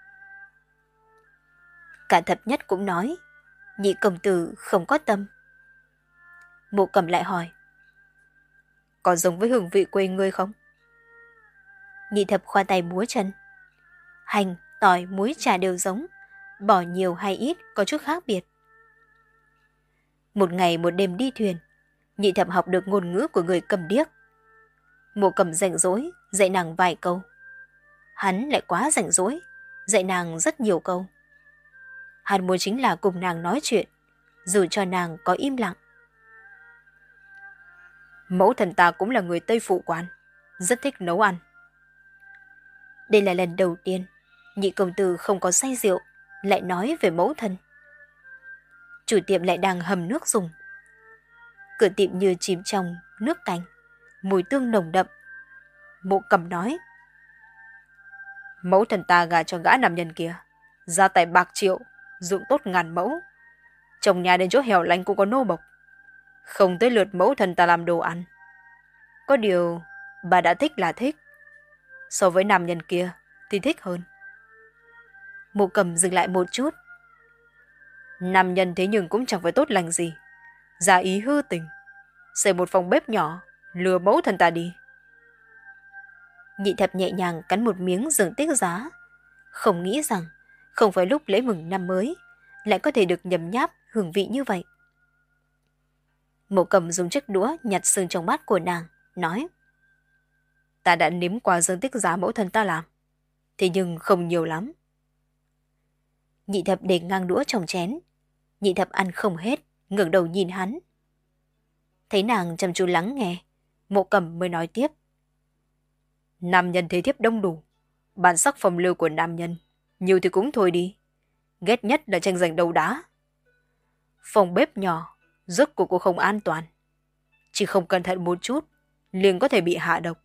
[SPEAKER 1] Cả thập nhất cũng nói, nhị công tử không có tâm. Mộ Cầm lại hỏi,
[SPEAKER 2] có giống với hương vị quê ngươi không?
[SPEAKER 1] Nhị thập khoa tay múa chân. Hành, tỏi, muối, trà đều giống, bỏ nhiều hay ít có chút khác biệt. Một ngày một đêm đi thuyền, nhị thập học được ngôn ngữ của người cầm điếc. Mộ Cầm rảnh rỗi, dạy nàng vài câu. Hắn lại quá rảnh rỗi, dạy nàng rất nhiều câu. Hắn muốn chính là cùng nàng nói chuyện, dù cho nàng có im lặng.
[SPEAKER 2] Mẫu thần ta cũng là người Tây Phụ Quan, rất thích nấu ăn.
[SPEAKER 1] Đây là lần đầu tiên nhị công tử không có say rượu lại nói về mẫu thân. Chủ tiệm lại đang hầm nước dùng. Cửa tiệm như chìm trong nước canh, mùi tương nồng đậm. Mộ Cầm nói.
[SPEAKER 2] Mẫu thân ta gả cho gã nam nhân kia, gia tài bạc triệu, ruộng tốt ngàn mẫu. Trong nhà đến chỗ hẻo lánh cũng có nô bộc. Không tới lượt mẫu thân ta làm đồ ăn. Có điều, bà đã thích là thích. So với nam nhân kia thì thích hơn.
[SPEAKER 1] Mộ Cầm dừng lại một chút.
[SPEAKER 2] Nam nhân thế nhưng cũng chẳng phải tốt lành gì. Giả ý hư tình, xây một phòng bếp nhỏ, lừa mẫu thân ta đi.
[SPEAKER 1] Nhị thập nhẹ nhàng cắn một miếng dương tích giá. Không nghĩ rằng không phải lúc lễ mừng năm mới lại có thể được nhấm nháp hương vị như vậy. Mộ Cầm dùng chiếc đũa nhặt sương trong bát của nàng, nói.
[SPEAKER 2] Ta đã nếm qua dương tích giá mẫu thân ta làm, thế nhưng không nhiều lắm.
[SPEAKER 1] Nhị thập để ngang đũa trong chén. Nhị thập ăn không hết, ngẩng đầu nhìn hắn. Thấy nàng chăm chú lắng nghe, Mộ Cầm mới nói tiếp.
[SPEAKER 2] Nam nhân thế thiếp đông đủ, bản sắc phong lưu của nam nhân, nhiều thì cũng thôi đi. Ghét nhất là tranh giành đấu đá. Phòng bếp nhỏ, giấc của cô không an toàn. Chỉ không cẩn thận một chút, liền có thể bị hạ độc.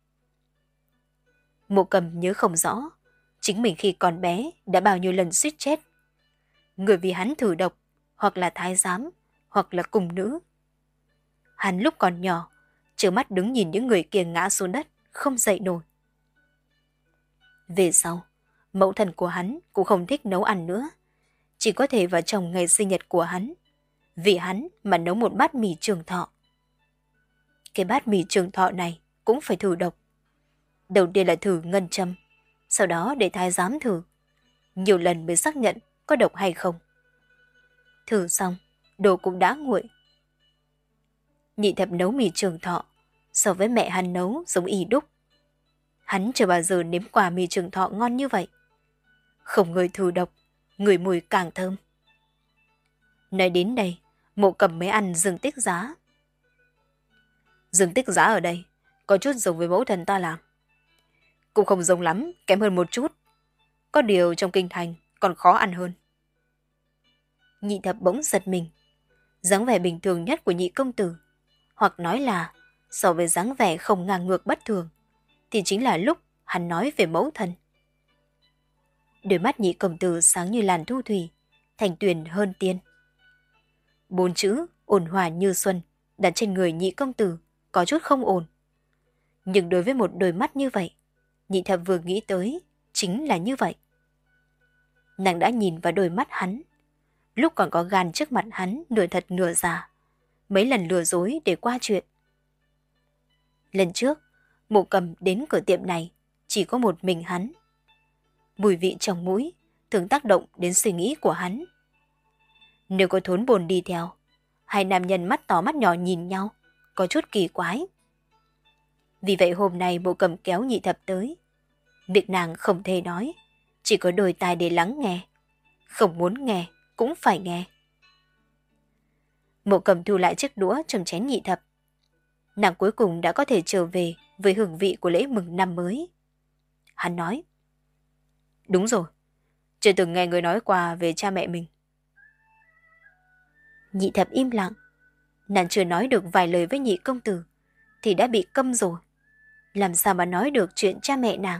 [SPEAKER 1] Mộ Cầm nhớ không rõ, chính mình khi còn bé đã bao nhiêu lần suýt chết. Người vì hắn thử độc, hoặc là thái giám, hoặc là cung nữ. Hắn lúc còn nhỏ, trơ mắt đứng nhìn những người kia ngã xuống đất, không dậy nổi. Về sau, mẫu thân của hắn cũng không thích nấu ăn nữa. Chỉ có thể vào trong ngày sinh nhật của hắn. Vì hắn mà nấu một bát mì trường thọ. Cái bát mì trường thọ này cũng phải thử độc. Đầu tiên là thử ngân châm, sau đó để thái giám thử. Nhiều lần mới xác nhận có độc hay không. Thử xong, đồ cũng đã nguội. Nhị thập nấu mì trường thọ, so với mẹ hắn nấu giống y đúc. Hắn chưa bao giờ nếm qua mì trường thọ ngon như vậy. Không người thử độc, người mùi càng thơm. Nói đến đây, Mộ Cầm mới ăn dương tích giá.
[SPEAKER 2] Dương tích giá ở đây, có chút giống với mẫu thân ta làm. Cũng không giống lắm, kém hơn một chút. Có điều trong kinh thành còn khó ăn hơn.
[SPEAKER 1] Nhị thập bỗng giật mình. Dáng vẻ bình thường nhất của nhị công tử, hoặc nói là so với dáng vẻ không ngang ngược bất thường, thì chính là lúc hắn nói về mẫu thân. Đôi mắt nhị công tử sáng như làn thu thủy, thành tuyền hơn tiên. Bốn chữ ôn hòa như xuân đặt trên người nhị công tử có chút không ổn. Nhưng đối với một đôi mắt như vậy, nhị thập vừa nghĩ tới chính là như vậy. Nàng đã nhìn vào đôi mắt hắn, lúc còn có gan trước mặt hắn nửa thật nửa giả, mấy lần lừa dối để qua chuyện. Lần trước, Mộ Cầm đến cửa tiệm này chỉ có một mình hắn. Mùi vị trong mũi thường tác động đến suy nghĩ của hắn. Nếu có Thốn Bồn đi theo, hai nam nhân mắt to mắt nhỏ nhìn nhau, có chút kỳ quái. Vì vậy hôm nay Mộ Cầm kéo nhị thập tới. Việc nàng không thể nói, chỉ có đôi tai để lắng nghe. Không muốn nghe, cũng phải nghe. Mộ Cầm thu lại chiếc đũa trong chén nhị thập. Nàng cuối cùng đã có thể trở về với hương vị của lễ mừng năm mới. Hắn nói.
[SPEAKER 2] Đúng rồi, chưa từng nghe người nói qua về cha mẹ mình.
[SPEAKER 1] Nhị thập im lặng. Nàng chưa nói được vài lời với nhị công tử thì đã bị câm rồi. Làm sao mà nói được chuyện cha mẹ nàng?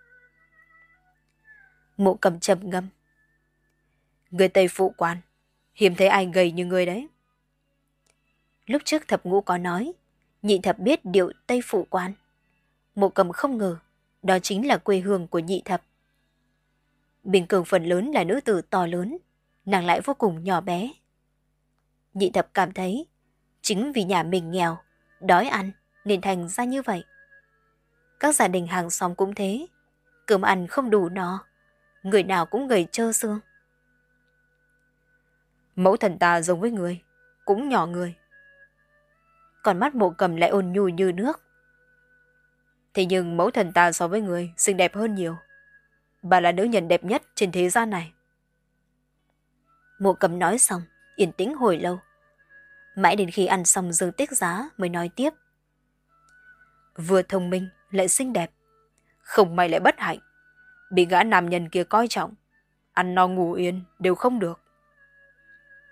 [SPEAKER 1] Mộ Cầm trầm ngâm.
[SPEAKER 2] Người Tây phụ quan, hiếm thấy ai gầy như người đấy.
[SPEAKER 1] Lúc trước thập ngũ có nói, nhị thập biết điệu Tây phụ quan. Mộ Cầm không ngờ, đó chính là quê hương của nhị thập. Bình Cường phần lớn là nữ tử to lớn, nàng lại vô cùng nhỏ bé. Nhị thập cảm thấy, chính vì nhà mình nghèo, đói ăn nên thành ra như vậy. Các gia đình hàng xóm cũng thế, cơm ăn không đủ no, người nào cũng gầy trơ xương.
[SPEAKER 2] Mẫu thần ta giống với người, cũng nhỏ người.
[SPEAKER 1] Còn mắt Mộ Cầm lại ôn nhu như nước.
[SPEAKER 2] Thế nhưng mẫu thần ta so với người xinh đẹp hơn nhiều. Bà là nữ nhân đẹp nhất trên thế gian này.
[SPEAKER 1] Mộ Cầm nói xong, yên tĩnh hồi lâu. Mãi đến khi ăn xong dương tích giá mới nói tiếp.
[SPEAKER 2] Vừa thông minh lại xinh đẹp, không may lại bất hạnh, bị gã nam nhân kia coi trọng, ăn no ngủ yên đều không được.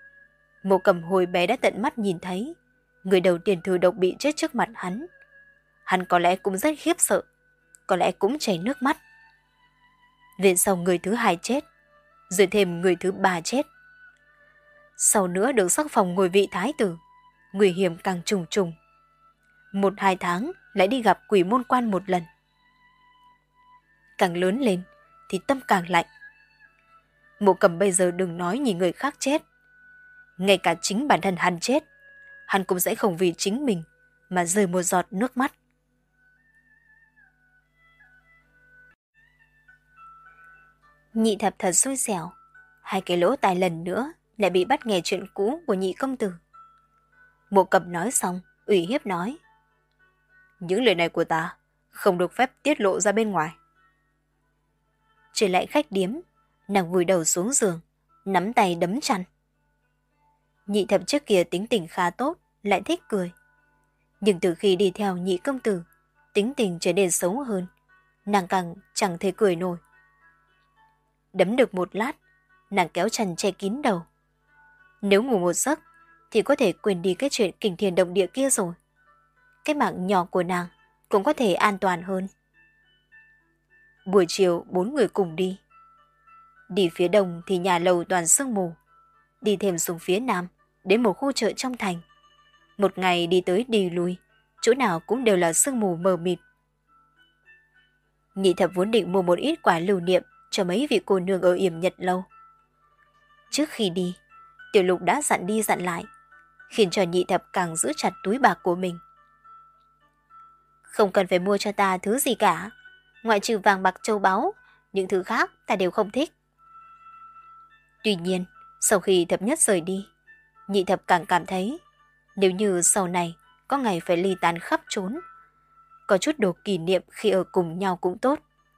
[SPEAKER 1] Mộ Cầm hồi bé đã tận mắt nhìn thấy người đầu tiên thử độc bị chết trước mặt hắn. hắn có lẽ cũng rất khiếp sợ, có lẽ cũng chảy nước mắt. Về sau người thứ hai chết, rồi thêm người thứ ba chết. Sau nữa được sắc phong ngôi vị thái tử, nguy hiểm càng trùng trùng. Một hai tháng lại đi gặp quỷ môn quan một lần. Càng lớn lên thì tâm càng lạnh. Mộ Cầm bây giờ đừng nói nhìn người khác chết, ngay cả chính bản thân hắn chết, hắn cũng sẽ không vì chính mình mà rơi một giọt nước mắt. Nhị thập thật xui xẻo, hai cái lỗ tai lần nữa lại bị bắt nghe chuyện cũ của nhị công tử. Mộ Cầm nói xong, ủy hiếp nói: những lời này của ta không được phép tiết lộ ra bên ngoài. Trở lại khách điếm, nàng vùi đầu xuống giường, nắm tay đấm chăn. Nhị thập trước kia tính tình khá tốt, lại thích cười. Nhưng từ khi đi theo nhị công tử, tính tình trở nên xấu hơn, nàng càng chẳng thể cười nổi. Đấm được một lát, nàng kéo chăn che kín đầu. Nếu ngủ một giấc thì có thể quên đi cái chuyện kinh thiên động địa kia rồi. Cái mạng nhỏ của nàng cũng có thể an toàn hơn. Buổi chiều bốn người cùng đi. Đi phía đông thì nhà lầu toàn sương mù. Đi thêm xuống phía nam, đến một khu chợ trong thành. Một ngày đi tới đi lui, chỗ nào cũng đều là sương mù mờ mịt. Nhị thập vốn định mua một ít quà lưu niệm cho mấy vị cô nương ở Yểm Nhật lâu. Trước khi đi, Tiểu Lục đã dặn đi dặn lại, khiến cho nhị thập càng giữ chặt túi bạc của mình. Không cần phải mua cho ta thứ gì cả, ngoại trừ vàng bạc châu báu, những thứ khác ta đều không thích. Tuy nhiên, sau khi thập nhất rời đi, nhị thập càng cảm thấy nếu như sau này có ngày phải ly tán khắp trốn, có chút đồ kỷ niệm khi ở cùng nhau cũng tốt.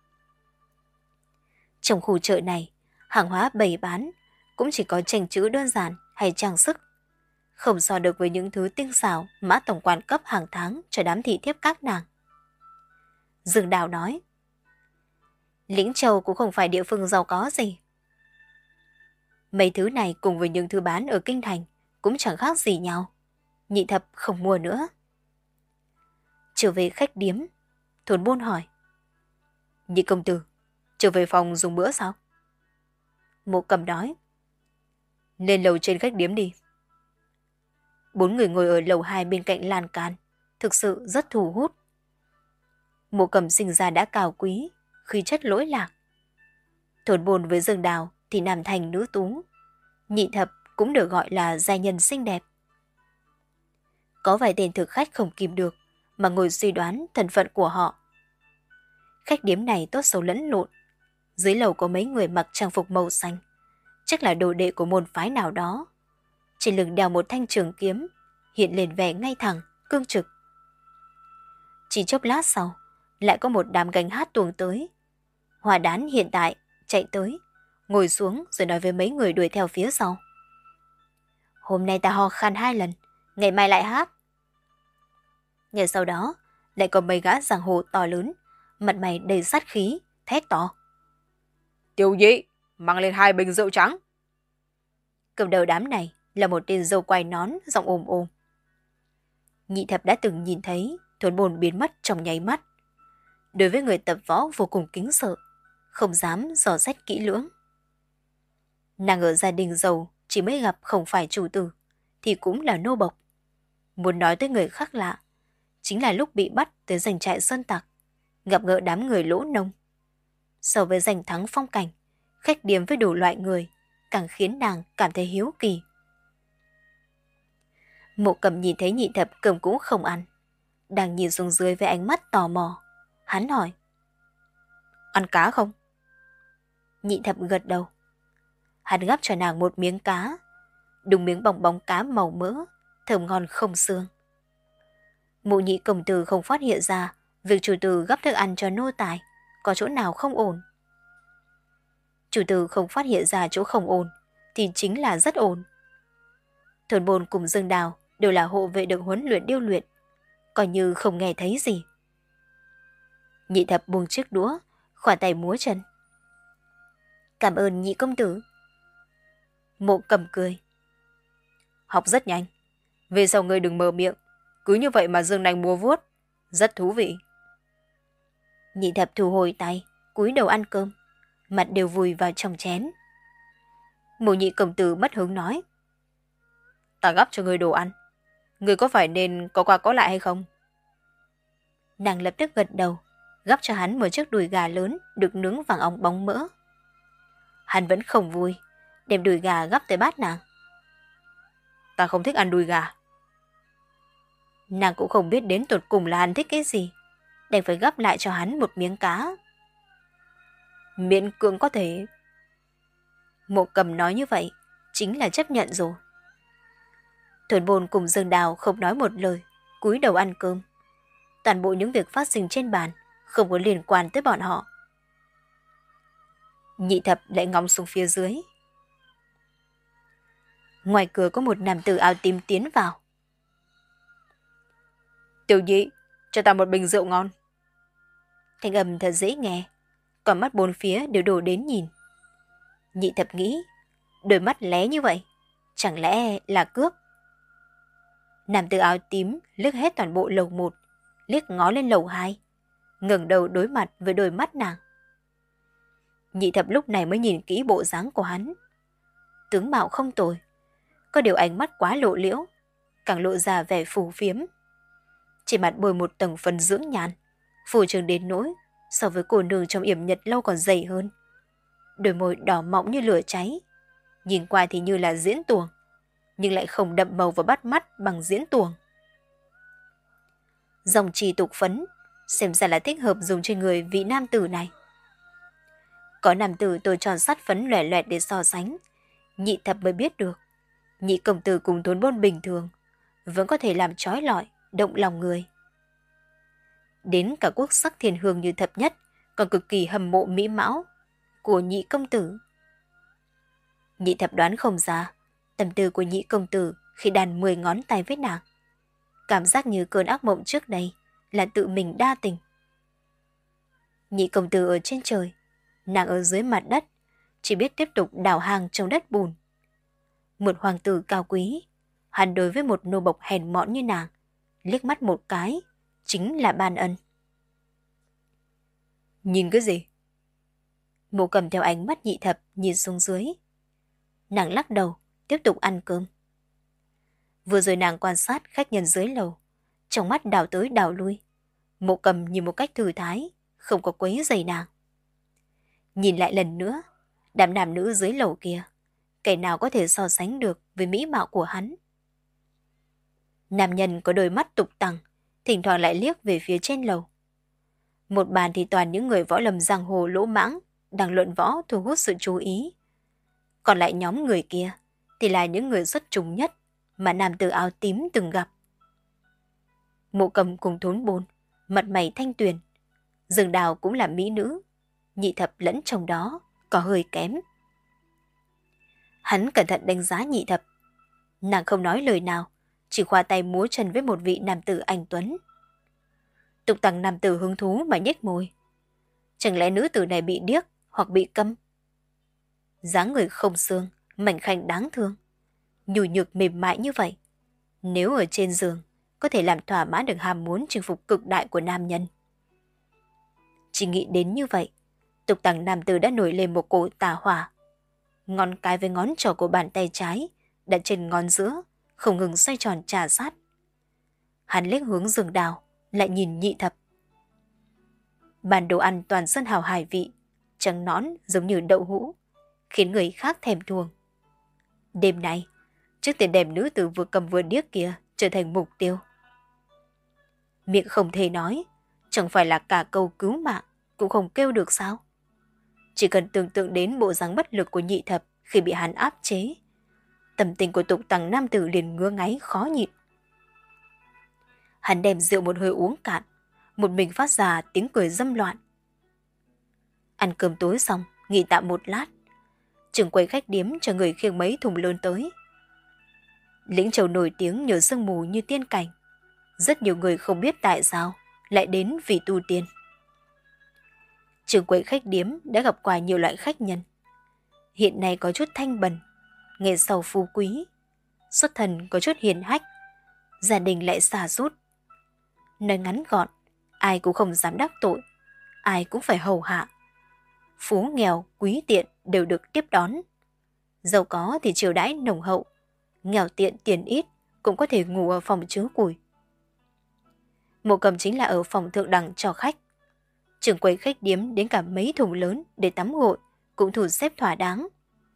[SPEAKER 1] Trong khu chợ này, hàng hóa bày bán cũng chỉ có tranh chữ đơn giản hay trang sức, không so được với những thứ tinh xảo Mã tổng quản cấp hàng tháng cho đám thị thiếp các nàng. Dương Đào nói: Lĩnh Châu cũng không phải địa phương giàu có gì. Mấy thứ này cùng với những thứ bán ở kinh thành cũng chẳng khác gì nhau. Nhị thập không mua nữa. Trở về khách điếm, Thốn Bôn hỏi: Nhị công tử, trở về phòng dùng bữa sao? Mộ Cầm nói: lên lầu trên khách điếm đi. Bốn người ngồi ở lầu hai bên cạnh lan can, thực sự rất thu hút. Mộ Cầm sinh ra đã cao quý, khí chất lỗi lạc. Thốn Bôn với Dương Đào thì nam thành nữ tú, nhị thập cũng được gọi là giai nhân xinh đẹp. Có vài tên thực khách không kìm được mà ngồi suy đoán thân phận của họ. Khách điếm này tốt xấu lẫn lộn. Dưới lầu có mấy người mặc trang phục màu xanh, chắc là đồ đệ của môn phái nào đó. Trên lưng đeo một thanh trường kiếm, hiện lên vẻ ngay thẳng, cương trực. Chỉ chốc lát sau, lại có một đám gánh hát tuồng tới. Hòa Đán hiện tại chạy tới, ngồi xuống rồi nói với mấy người đuổi theo phía sau: Hôm nay ta ho khan hai lần, ngày mai lại hát. Ngay sau đó, lại có mấy gã giang hồ to lớn, mặt mày đầy sát khí, thét to: Tiểu nhị, mang lên hai bình rượu trắng. Cầm đầu đám này là một tên dâu quai nón, giọng ồm ồm. Nhị thập đã từng nhìn thấy Thốn Bôn biến mất trong nháy mắt. Đối với người tập võ vô cùng kính sợ, không dám dò xét kỹ lưỡng. Nàng ở gia đình giàu chỉ mới gặp không phải chủ tử thì cũng là nô bộc. Muốn nói tới người khác lạ, chính là lúc bị bắt tới doanh trại sơn tặc, gặp gỡ đám người lỗ nông. So với giành thắng phong cảnh, khách điếm với đủ loại người, càng khiến nàng cảm thấy hiếu kỳ. Mộ Cầm nhìn thấy nhị thập cơm cũng không ăn, đang nhìn xuống dưới với ánh mắt tò mò. Hắn hỏi: Ăn cá không? Nhị thập gật đầu. Hắn gắp cho nàng một miếng cá, đúng miếng bong bóng cá màu mỡ, thơm ngon không xương. Mộ nhị công tử không phát hiện ra việc chủ tử gắp thức ăn cho nô tài có chỗ nào không ổn. Chủ tử không phát hiện ra chỗ không ổn thì chính là rất ổn. Thốn Bôn cùng Dương Đào đều là hộ vệ được huấn luyện điêu luyện, coi như không nghe thấy gì. Nhị thập buông chiếc đũa, khỏa tay múa chân. Cảm ơn nhị công tử. Mộ Cầm cười: Học rất nhanh, về sau ngươi đừng mở miệng, cứ như vậy mà dương nanh múa vuốt,
[SPEAKER 2] Rất thú vị.
[SPEAKER 1] Nhị thập thu hồi tay, cúi đầu ăn cơm, mặt đều vùi vào trong chén. Mộ nhị công tử mất hứng nói.
[SPEAKER 2] Ta gắp cho ngươi đồ ăn. Ngươi có phải nên có qua có lại hay không?
[SPEAKER 1] Nàng lập tức gật đầu, gắp cho hắn một chiếc đùi gà lớn được nướng vàng óng bóng mỡ. Hắn vẫn không vui, đem đùi gà gắp tới bát nàng.
[SPEAKER 2] Ta không thích ăn đùi gà.
[SPEAKER 1] Nàng cũng không biết đến tột cùng là hắn thích cái gì, đành phải gắp lại cho hắn một miếng cá.
[SPEAKER 2] Miễn cưỡng có thể.
[SPEAKER 1] Mộ Cầm nói như vậy, chính là chấp nhận rồi. Thuần Bồn cùng Dương Đào không nói một lời, cúi đầu ăn cơm. Toàn bộ những việc phát sinh trên bàn không có liên quan tới bọn họ. Nhị thập lại ngóng xuống phía dưới. Ngoài cửa có một nam tử áo tím tiến vào.
[SPEAKER 2] Tiểu nhị, cho ta một bình rượu ngon.
[SPEAKER 1] Thanh âm thật dễ nghe, còn mắt bốn phía đều đổ đến nhìn. Nhị thập nghĩ, đôi mắt lé như vậy, chẳng lẽ là cướp? Nam tử áo tím liếc hết toàn bộ lầu một, liếc ngó lên lầu hai, ngẩng đầu đối mặt với đôi mắt nàng. Nhị thập lúc này mới nhìn kỹ bộ dáng của hắn. Tướng mạo không tồi, có điều ánh mắt quá lộ liễu, càng lộ ra vẻ phù phiếm. Trên mặt bôi một tầng phấn dưỡng nhàn, phù trường đến nỗi so với cô nương trong yểm nhật lâu còn dày hơn. Đôi môi đỏ mọng như lửa cháy, nhìn qua thì như là diễn tuồng, nhưng lại không đậm màu và bắt mắt bằng diễn tuồng. Dòng trì tục phấn, xem ra là thích hợp dùng trên người vị nam tử này. Có nam tử tôi tròn sắt phấn loẻ loẹt để so sánh, nhị thập mới biết được. Nhị công tử cùng Thốn Bôn bình thường, vẫn có thể làm trói lọi, động lòng người. Đến cả quốc sắc thiên hương như thập nhất, còn cực kỳ hâm mộ mỹ mão của nhị công tử. Nhị thập đoán không ra, tâm tư của nhị công tử khi đàn mười ngón tay với nàng. Cảm giác như cơn ác mộng trước đây là tự mình đa tình. Nhị công tử ở trên trời, nàng ở dưới mặt đất, chỉ biết tiếp tục đào hang trong đất bùn. Một hoàng tử cao quý, hắn đối với một nô bộc hèn mọn như nàng, liếc mắt một cái, chính là ban ân.
[SPEAKER 2] Nhìn cái gì?
[SPEAKER 1] Mộ Cầm theo ánh mắt nhị thập nhìn xuống dưới. Nàng lắc đầu, tiếp tục ăn cơm. Vừa rồi nàng quan sát khách nhân dưới lầu, trong mắt đảo tới đảo lui. Mộ Cầm nhìn một cách thư thái, không có quấy rầy nàng. Nhìn lại lần nữa, đám nam nữ dưới lầu kia, kẻ nào có thể so sánh được với mỹ mạo của hắn. Nam nhân có đôi mắt tục tằng, thỉnh thoảng lại liếc về phía trên lầu. Một bàn thì toàn những người võ lâm giang hồ lỗ mãng, đang luận võ thu hút sự chú ý. Còn lại nhóm người kia thì là những người xuất chúng nhất mà nam tử áo tím từng gặp. Mộ Cầm cùng Thốn Bôn, mặt mày thanh tuyền. Dương Đào cũng là mỹ nữ, nhị thập lẫn trong đó có hơi kém. Hắn cẩn thận đánh giá nhị thập. Nàng không nói lời nào, chỉ khoa tay múa chân với một vị nam tử anh tuấn. Tục tằng nam tử hứng thú mà nhếch môi. Chẳng lẽ nữ tử này bị điếc hoặc bị câm? Dáng người không xương, mảnh khảnh đáng thương, nhu nhược mềm mại như vậy, nếu ở trên giường có thể làm thỏa mãn được ham muốn chinh phục cực đại của nam nhân. Chỉ nghĩ đến như vậy, tục tằng nam tử đã nổi lên một cổ tà hỏa. Ngón cái với ngón trỏ của bàn tay trái đặt trên ngón giữa, không ngừng xoay tròn trà sát. Hắn liếc hướng Dương Đào, lại nhìn nhị thập. Bàn đồ ăn toàn sơn hào hải vị, trắng nõn giống như đậu hũ, khiến người khác thèm thuồng. Đêm nay, chiếc tên đẹp nữ tử vừa cầm vừa điếc kia trở thành mục tiêu. Miệng không thể nói, chẳng phải là cả câu cứu mạng cũng không kêu được sao? Chỉ cần tưởng tượng đến bộ dáng bất lực của nhị thập khi bị hắn áp chế, tâm tình của tục tằng nam tử liền ngứa ngáy khó nhịn. Hắn đem rượu một hơi uống cạn, một mình phát ra tiếng cười dâm loạn. Ăn cơm tối xong, nghỉ tạm một lát, trưởng quầy khách điếm cho người khiêng mấy thùng lớn tới. Lĩnh Châu nổi tiếng nhờ sương mù như tiên cảnh, rất nhiều người không biết tại sao lại đến vì tu tiên. Trưởng quầy khách điếm đã gặp qua nhiều loại khách nhân. Hiện nay có chút thanh bần, nghề giàu phú quý, xuất thân có chút hiền hách, gia đình lại xa sút. Nói ngắn gọn ai cũng không dám đắc tội, ai cũng phải hầu hạ. Phú nghèo, quý tiện đều được tiếp đón. Giàu có thì chiều đãi nồng hậu, nghèo tiện tiền ít cũng có thể ngủ ở phòng chứa củi. Mộ Cầm chính là ở phòng thượng đẳng cho khách. Trưởng quầy khách điếm đến cả mấy thùng lớn để tắm gội cũng thủ xếp thỏa đáng.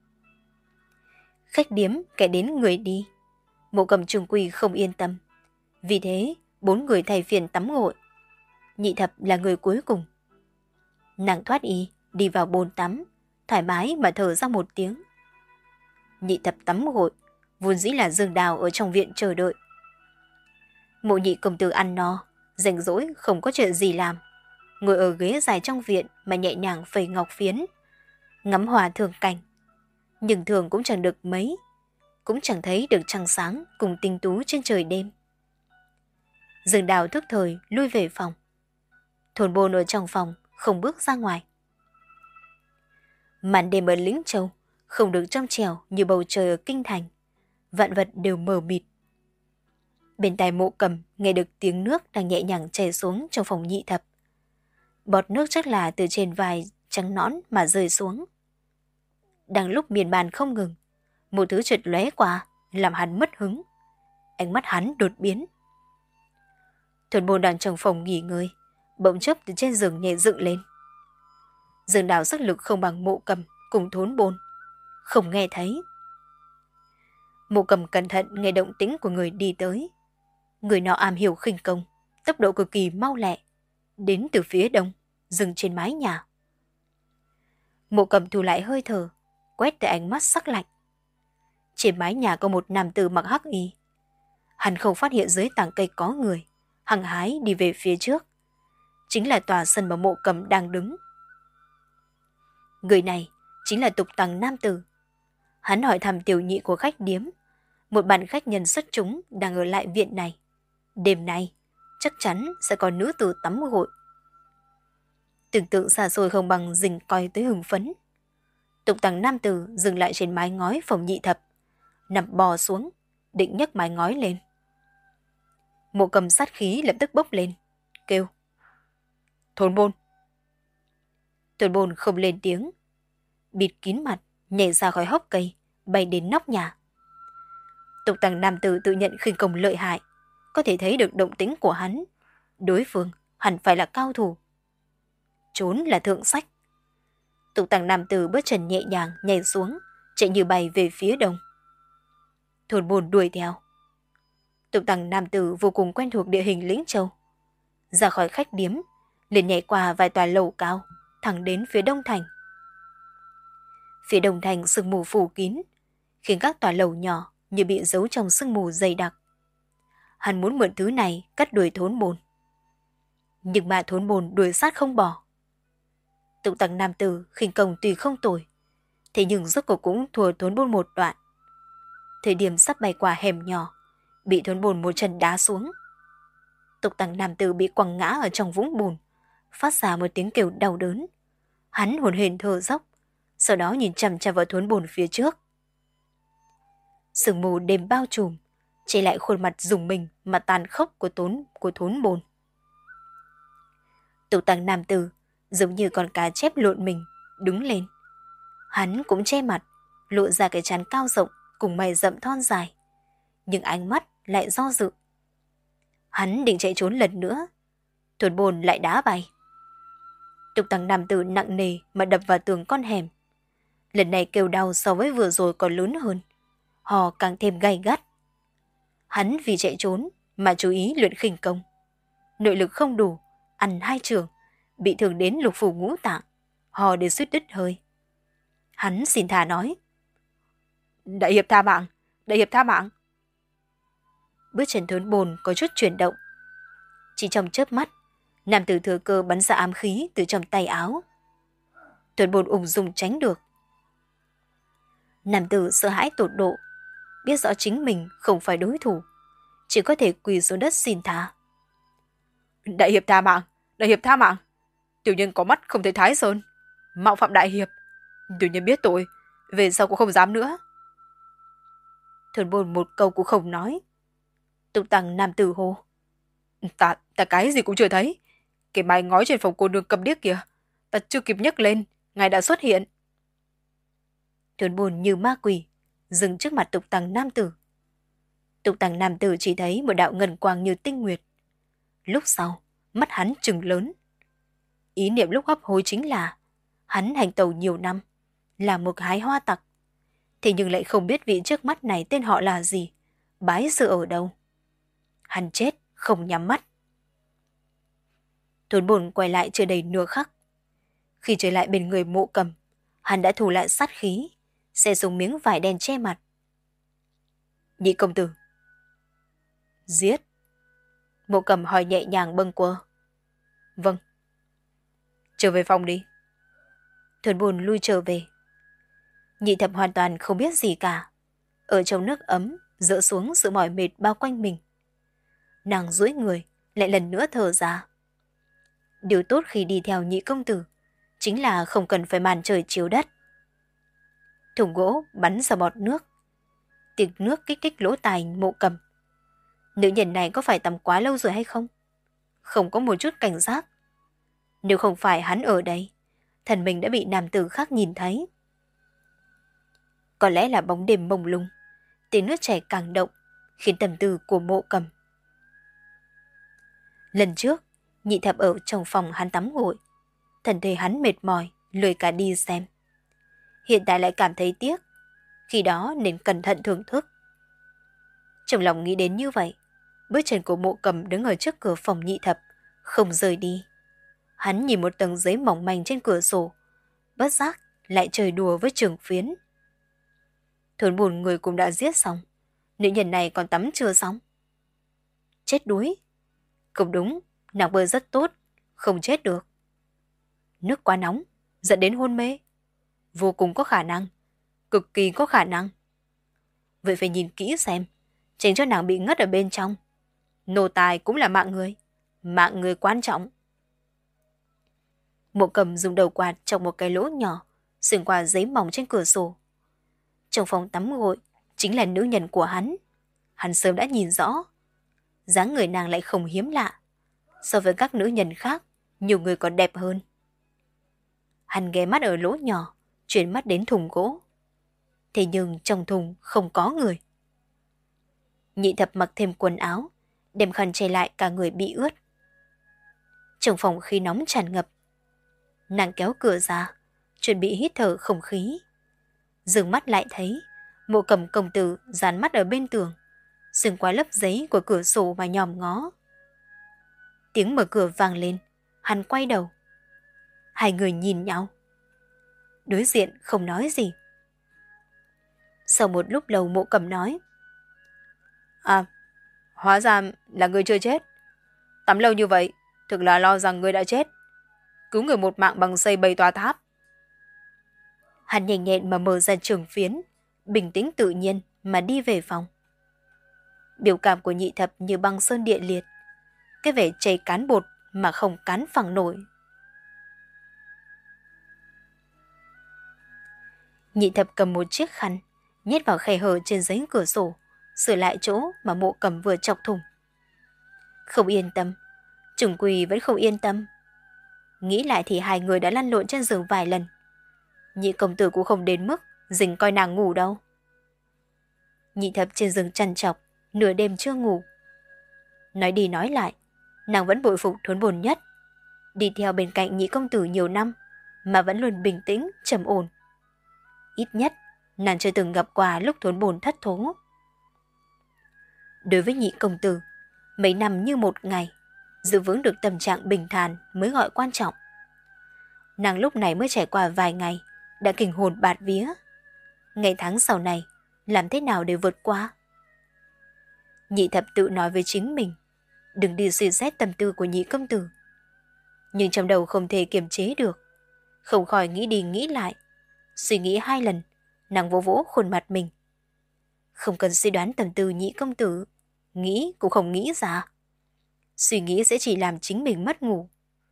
[SPEAKER 1] Khách điếm kẻ đến người đi, Mộ Cầm trung quy không yên tâm. Vì thế, bốn người thay phiên tắm gội. Nhị Thập là người cuối cùng. Nàng thoát y, đi vào bồn tắm, thoải mái mà thở ra một tiếng. Nhị Thập tắm gội, vốn dĩ là Dương Đào ở trong viện chờ đợi. Mộ nhị công tử ăn no, rảnh rỗi không có chuyện gì làm, ngồi ở ghế dài trong viện mà nhẹ nhàng phẩy ngọc phiến, ngắm hòa thường cảnh. Nhưng thường cũng chẳng được mấy, cũng chẳng thấy được trăng sáng cùng tinh tú trên trời đêm. Dương Đào thức thời lui về phòng. Thôn Bôn ở trong phòng không bước ra ngoài. Màn đêm ở Lĩnh Châu không được trong trẻo như bầu trời ở Kinh Thành, vạn vật đều mờ mịt. Bên tai Mộ Cầm nghe được tiếng nước đang nhẹ nhàng chảy xuống trong phòng Nhị Thập. Bọt nước chắc là từ trên vai trắng nõn mà rơi xuống. Đang lúc miên man không ngừng, một thứ chợt lóe qua làm hắn mất hứng. Ánh mắt hắn đột biến. Thuần Bôn đang trong phòng nghỉ ngơi, bỗng chốc từ trên giường nhảy dựng lên. Dương Đào sức lực không bằng Mộ Cầm cùng Thốn Bôn, không nghe thấy. Mộ Cầm cẩn thận nghe động tĩnh của người đi tới. Người nọ am hiểu khinh công, tốc độ cực kỳ mau lẹ, đến từ phía đông, dừng trên mái nhà. Mộ Cầm thu lại hơi thở, quét tới ánh mắt sắc lạnh. Trên mái nhà có một nam tử mặc hắc y. Hắn không phát hiện dưới tảng cây có người, hăng hái đi về phía trước. Chính là tòa sân mà Mộ Cầm đang đứng. Người này chính là tục tằng nam tử. Hắn hỏi thăm tiểu nhị của khách điếm, một bạn khách nhân xuất chúng đang ở lại viện này. Đêm nay chắc chắn sẽ có nữ tử tắm gội. Tưởng tượng xa xôi không bằng dình coi tới hưng phấn. Tục tằng nam tử dừng lại trên mái ngói phòng Nhị Thập, nằm bò xuống, định nhấc mái ngói lên. Mộ Cầm sát khí lập tức bốc lên, kêu: Thốn Bôn. Thốn Bôn không lên tiếng, bịt kín mặt, nhảy ra khỏi hốc cây, bay đến nóc nhà. Tục tằng nam tử tự nhận khinh công lợi hại, có thể thấy được động tĩnh của hắn. Đối phương hẳn phải là cao thủ. Trốn là thượng sách. Tục tằng nam tử bước chân nhẹ nhàng nhảy xuống, chạy như bay về phía đông. Thốn Bôn đuổi theo. Tục tằng nam tử vô cùng quen thuộc địa hình Lĩnh Châu. Ra khỏi khách điếm, liền nhảy qua vài tòa lầu cao, thẳng đến phía đông thành. Phía đông thành sương mù phủ kín, khiến các tòa lầu nhỏ như bị giấu trong sương mù dày đặc. Hắn muốn mượn thứ này cắt đuổi Thốn Bôn. Nhưng mà Thốn Bôn đuổi sát không bỏ. Tục tằng nam tử khinh công tuy không tồi, thế nhưng rốt cuộc cũng thua Thốn Bôn một đoạn. Thời điểm sắp bay qua hẻm nhỏ, bị Thốn Bôn một chân đá xuống. Tục tằng nam tử bị quăng ngã ở trong vũng bùn, phát ra một tiếng kêu đau đớn. Hắn hồn hển thở dốc, sau đó nhìn chằm chằm vào Thốn Bôn phía trước. Sương mù đêm bao trùm, che lại khuôn mặt rùng mình mà tàn khốc của tốn của Thốn Bôn. Tục tằng nam tử giống như con cá chép lộn mình, đứng lên. Hắn cũng che mặt, lộ ra cái trán cao rộng cùng mày rậm thon dài, nhưng ánh mắt lại do dự. Hắn định chạy trốn lần nữa, Thốn Bôn lại đá bay. Tục tằng nam tử nặng nề mà đập vào tường con hẻm. Lần này kêu đau so với vừa rồi còn lớn hơn, hò càng thêm gay gắt. Hắn vì chạy trốn mà chú ý luyện khinh công, nội lực không đủ, ăn hai trường, bị thương đến lục phủ ngũ tạng, hò đến suýt đứt hơi. Hắn xin tha nói: Đại hiệp tha mạng, đại hiệp tha mạng. Bước chân Thốn Bôn có chút chuyển động. Chỉ trong chớp mắt, nam tử thừa cơ bắn ra ám khí từ trong tay áo. Thốn Bôn ung dung tránh được. Nam tử sợ hãi tột độ, biết rõ chính mình không phải đối thủ, chỉ có thể quỳ xuống đất xin tha. Đại hiệp tha mạng, đại hiệp tha mạng. Tiểu nhân có mắt không thấy Thái Sơn, mạo phạm đại hiệp. Tiểu nhân biết tội, về sau cũng không dám nữa. Thốn Bôn một câu cũng không nói. Tục tằng nam tử hô: Ta, ta cái gì cũng chưa thấy,
[SPEAKER 2] Cái mái ngói trên phòng cô nương cầm điếc kìa. Ta chưa kịp nhấc lên, ngài đã xuất hiện.
[SPEAKER 1] Tuấn Bồn như ma quỷ, dừng trước mặt tục tăng nam tử. Tục tăng nam tử chỉ thấy một đạo ngân quang như tinh nguyệt. Lúc sau, mắt hắn trừng lớn. Ý niệm lúc hấp hối chính là hắn hành tẩu nhiều năm, là một hái hoa tặc. Thế nhưng lại không biết vị trước mắt này tên họ là gì, bái sư ở đâu. Hắn chết, không nhắm mắt. Tuấn Bồn quay lại chưa đầy nửa khắc. Khi trở lại bên người Mộ Cầm, hắn đã thu lại sát khí, sẽ dùng miếng vải đen che mặt. Nhị công tử. Giết. Mộ Cầm hỏi nhẹ nhàng bâng quơ. Vâng. Trở về phòng đi. Tuấn Bồn lui trở về. Nhị thập hoàn toàn không biết gì cả. Ở trong nước ấm, dỡ xuống sự mỏi mệt bao quanh mình. Nàng duỗi người, lại lần nữa thở ra. Điều tốt khi đi theo nhị công tử chính là không cần phải màn trời chiếu đất. Thùng gỗ bắn ra bọt nước. Tiếng nước kích kích lỗ tai Mộ Cầm. Nữ nhân này có phải tắm quá lâu rồi hay không? Không có một chút cảnh giác. Nếu không phải hắn ở đây, thần mình đã bị nam tử khác nhìn thấy. Có lẽ là bóng đêm mông lung, tiếng nước chảy càng động, khiến tâm tư của Mộ Cầm. Lần trước, nhị thập ở trong phòng hắn tắm gội. Thân thể hắn mệt mỏi, lười cả đi xem. Hiện tại lại cảm thấy tiếc, khi đó nên cẩn thận thưởng thức. Trong lòng nghĩ đến như vậy, bước chân của Mộ Cầm đứng ở trước cửa phòng nhị thập, không rời đi. Hắn nhìn một tầng giấy mỏng manh trên cửa sổ, bất giác lại chơi đùa với trường phiến. Thốn buồn người cũng đã giết xong, nữ nhân này còn tắm chưa xong. Chết đuối. Không đúng, nàng bơi rất tốt, không chết được. Nước quá nóng, dẫn đến hôn mê. Vô cùng có khả năng, cực kỳ có khả năng. Vậy phải nhìn kỹ xem, tránh cho nàng bị ngất ở bên trong. Nô tài cũng là mạng người, mạng người quan trọng. Mộ Cầm dùng đầu quạt trong một cái lỗ nhỏ, xuyên qua giấy mỏng trên cửa sổ. Trong phòng tắm gội chính là nữ nhân của hắn. Hắn sớm đã nhìn rõ. Dáng người nàng lại không hiếm lạ. So với các nữ nhân khác, nhiều người còn đẹp hơn. Hắn ghé mắt ở lỗ nhỏ, chuyển mắt đến thùng gỗ. Thế nhưng trong thùng không có người. Nhị thập mặc thêm quần áo, đem khăn che lại cả người bị ướt. Trong phòng khí nóng tràn ngập. Nàng kéo cửa ra, chuẩn bị hít thở không khí. Dừng mắt lại thấy Mộ Cầm công tử dán mắt ở bên tường, xuyên qua lớp giấy của cửa sổ mà nhòm ngó. Tiếng mở cửa vang lên, hắn quay đầu. Hai người nhìn nhau. Đối diện không nói gì. Sau một lúc lâu Mộ Cầm nói: À, hóa ra là người chưa chết. Tắm lâu như vậy, thực là lo rằng người đã chết. Cứu người một mạng bằng xây bảy tòa tháp. Hắn nhanh nhẹn mà mở ra trường phiến, bình tĩnh tự nhiên mà đi về phòng. Biểu cảm của nhị thập như băng sơn địa liệt, cái vẻ chảy cán bột mà không cán phẳng nổi. Nhị thập cầm một chiếc khăn, nhét vào khe hở trên giấy cửa sổ, sửa lại chỗ mà Mộ Cầm vừa chọc thủng. Không yên tâm, Trùng Quỳ vẫn không yên tâm. Nghĩ lại thì hai người đã lăn lộn trên giường vài lần. Nhị công tử cũng không đến mức dình coi nàng ngủ đâu. Nhị thập trên giường trằn trọc, nửa đêm chưa ngủ. Nói đi nói lại, nàng vẫn bội phục Thốn Bồn nhất. Đi theo bên cạnh nhị công tử nhiều năm mà vẫn luôn bình tĩnh, trầm ổn. Ít nhất, nàng chưa từng gặp qua lúc Thốn Bồn thất thố. Đối với nhị công tử, mấy năm như một ngày, giữ vững được tâm trạng bình thản mới gọi quan trọng. Nàng lúc này mới trải qua vài ngày, đã kinh hồn bạt vía. Ngày tháng sau này, làm thế nào để vượt qua? Nhị thập tự nói với chính mình, đừng đi suy xét tâm tư của nhị công tử. Nhưng trong đầu không thể kiềm chế được, không khỏi nghĩ đi nghĩ lại. Suy nghĩ hai lần, nàng vỗ vỗ khuôn mặt mình. Không cần suy đoán tâm tư nhị công tử, nghĩ cũng không nghĩ ra. Suy nghĩ sẽ chỉ làm chính mình mất ngủ.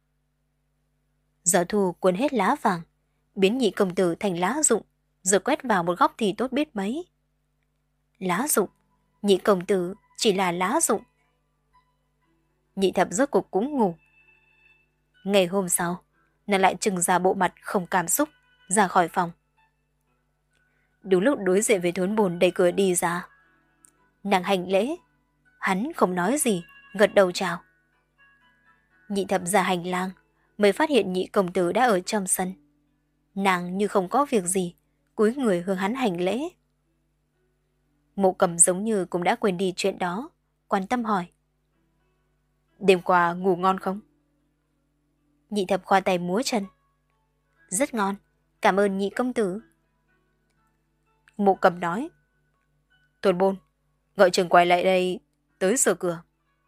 [SPEAKER 1] Gió thu cuốn hết lá vàng, biến nhị công tử thành lá rụng, rồi quét vào một góc thì tốt biết mấy. Lá rụng, nhị công tử chỉ là lá rụng. Nhị thập rốt cuộc cũng ngủ. Ngày hôm sau, nàng lại trừng ra bộ mặt không cảm xúc, ra khỏi phòng. Đúng lúc đối diện với thốn bồn đẩy cửa đi ra. Nàng hành lễ, hắn không nói gì, gật đầu chào. Nhị thập ra hành lang, mới phát hiện nhị công tử đã ở trong sân. Nàng như không có việc gì, cúi người hướng hắn hành lễ. Mộ Cầm giống như cũng đã quên đi chuyện đó, quan tâm hỏi. Đêm qua ngủ ngon không? Nhị thập khoa tay múa chân. Rất ngon, cảm ơn nhị công tử. Mộ Cầm nói. Thuần Bôn, gọi trường quay lại đây, tới sửa cửa.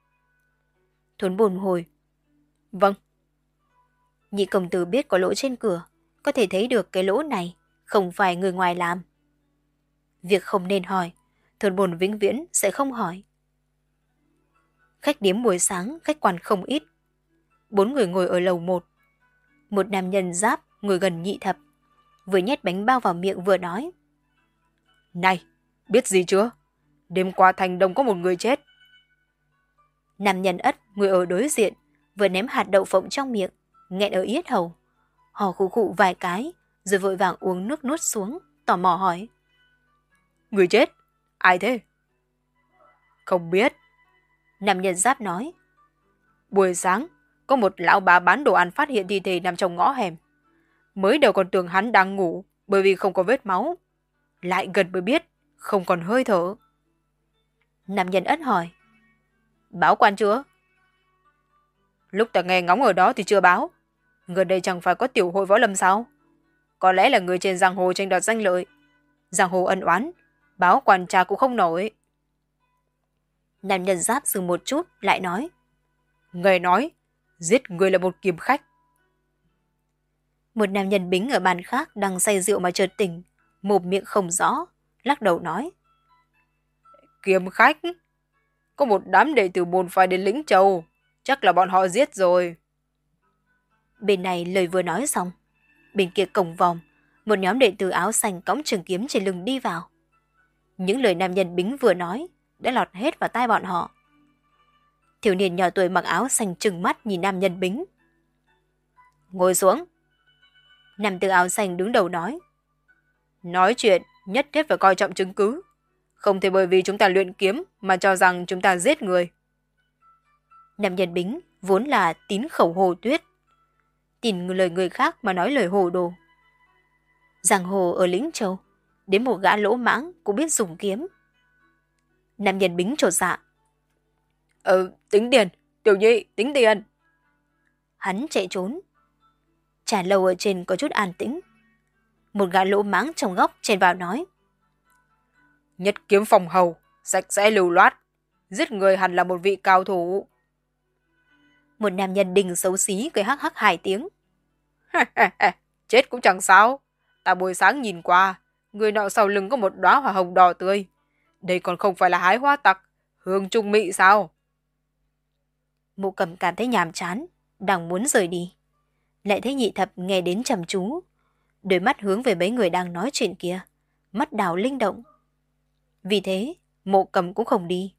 [SPEAKER 1] Thuần Bôn hồi. Vâng. Nhị công tử biết có lỗ trên cửa, có thể thấy được cái lỗ này không phải người ngoài làm. Việc không nên hỏi, Thuần Bôn vĩnh viễn sẽ không hỏi. Khách điếm buổi sáng, khách quan không ít. Bốn người ngồi ở lầu một. Một nam nhân giáp ngồi gần nhị thập, vừa nhét bánh bao vào miệng vừa nói. Này, biết gì chưa? Đêm qua thành đông có một người chết. Nam nhân ất ngồi ở đối diện, vừa ném hạt đậu phộng trong miệng, nghẹn ở yết hầu. Hò khụ khụ vài cái, rồi vội vàng uống nước nuốt xuống, tò mò hỏi. Người chết? Ai thế? Không biết. Nam nhân giáp nói. Buổi sáng, có một lão bà bán đồ ăn phát hiện thi thể nằm trong ngõ hẻm. Mới đầu còn tưởng hắn đang ngủ bởi vì không có vết máu. Lại gần mới biết, không còn hơi thở. Nam nhân ất hỏi. Báo quan chưa? Lúc ta nghe ngóng ở đó thì chưa báo. Gần đây chẳng phải có tiểu hội võ lâm sao? Có lẽ là người trên giang hồ tranh đoạt danh lợi. Giang hồ ân oán, báo quan tra cũng không nổi. Nam nhân giáp dừng một chút, lại nói. Nghe nói, giết người là một kiếm khách. Một nam nhân bính ở bàn khác đang say rượu mà chợt tỉnh, mồm miệng không rõ, lắc đầu nói. Kiếm khách? Có một đám đệ tử môn phái đến Lĩnh Châu, chắc là bọn họ giết rồi. Bên này lời vừa nói xong, bên kia cổng vòng, một nhóm đệ tử áo xanh cõng trường kiếm trên lưng đi vào. Những lời nam nhân bính vừa nói đã lọt hết vào tai bọn họ. Thiếu niên nhỏ tuổi mặc áo xanh trừng mắt nhìn nam nhân bính. Ngồi xuống. Nam tử áo xanh đứng đầu nói. Nói chuyện nhất thiết phải coi trọng chứng cứ. Không thể bởi vì chúng ta luyện kiếm mà cho rằng chúng ta giết người. Nam nhân bính vốn là tín khẩu hồ tuyết. Tin lời người khác mà nói lời hồ đồ. Giang hồ ở Lĩnh Châu, đến một gã lỗ mãng cũng biết dùng kiếm. Nam nhân bính chột dạ. Ờ, tính tiền, tiểu nhị, tính tiền. Hắn chạy trốn. Trà lâu ở trên có chút an tĩnh. Một gã lỗ mãng trong góc chen vào nói. Nhất kiếm phòng hầu, sạch sẽ lưu loát. Giết người hẳn là một vị cao thủ. Một nam nhân đình xấu xí cười hắc hắc hai tiếng. Chết cũng chẳng sao. Ta buổi sáng nhìn qua, người nọ sau lưng có một đóa hoa hồng đỏ tươi. Đây còn không phải là hái hoa tặc, hương trung mị sao? Mộ Cầm cảm thấy nhàm chán, đang muốn rời đi. Lại thấy nhị thập nghe đến trầm chú, đôi mắt hướng về mấy người đang nói chuyện kia, mắt đảo linh động. Vì thế, Mộ Cầm cũng không đi.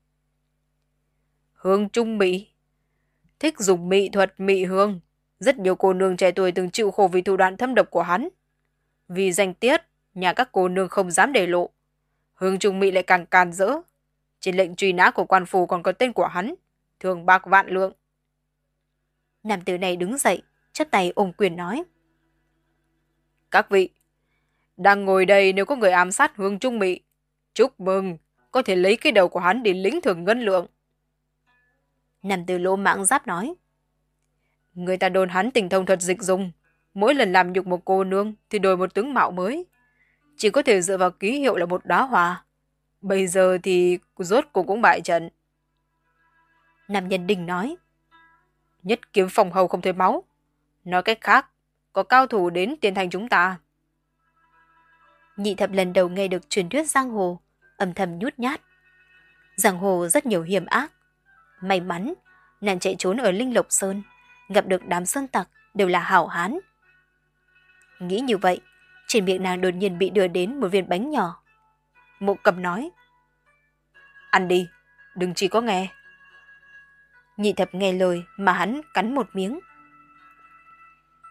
[SPEAKER 1] Hương trung mị, thích dùng mị thuật mị hương. Rất nhiều cô nương trẻ tuổi từng chịu khổ vì thủ đoạn thâm độc của hắn. Vì danh tiết, nhà các cô nương không dám để lộ. Hương trung mị lại càng càn rỡ. Trên lệnh truy nã của quan phủ còn có tên của hắn, thường bạc vạn lượng. Nam tử này đứng dậy, chắp tay ôm quyền nói. Các vị, đang ngồi đây nếu có người ám sát Hương trung mị, chúc mừng, có thể lấy cái đầu của hắn để lĩnh thưởng ngân lượng. Nam tử lỗ mãng giáp nói. Người ta đồn hắn tình thông thuật dịch dùng, mỗi lần làm nhục một cô nương thì đổi một tướng mạo mới. Chỉ có thể dựa vào ký hiệu là một đóa hoa. Bây giờ thì rốt cuộc cũng bại trận. Nam nhân đình nói. Nhất kiếm phòng hầu không thấy máu. Nói cách khác, có cao thủ đến tiền thành chúng ta. Nhị thập lần đầu nghe được truyền thuyết giang hồ, âm thầm nhút nhát. Giang hồ rất nhiều hiểm ác. May mắn, nàng chạy trốn ở Linh Lộc Sơn, gặp được đám sơn tặc đều là hảo hán. Nghĩ như vậy, trên miệng nàng đột nhiên bị đưa đến một viên bánh nhỏ. Mộ Cầm nói. Ăn đi, đừng chỉ có nghe. Nhị thập nghe lời mà hắn cắn một miếng.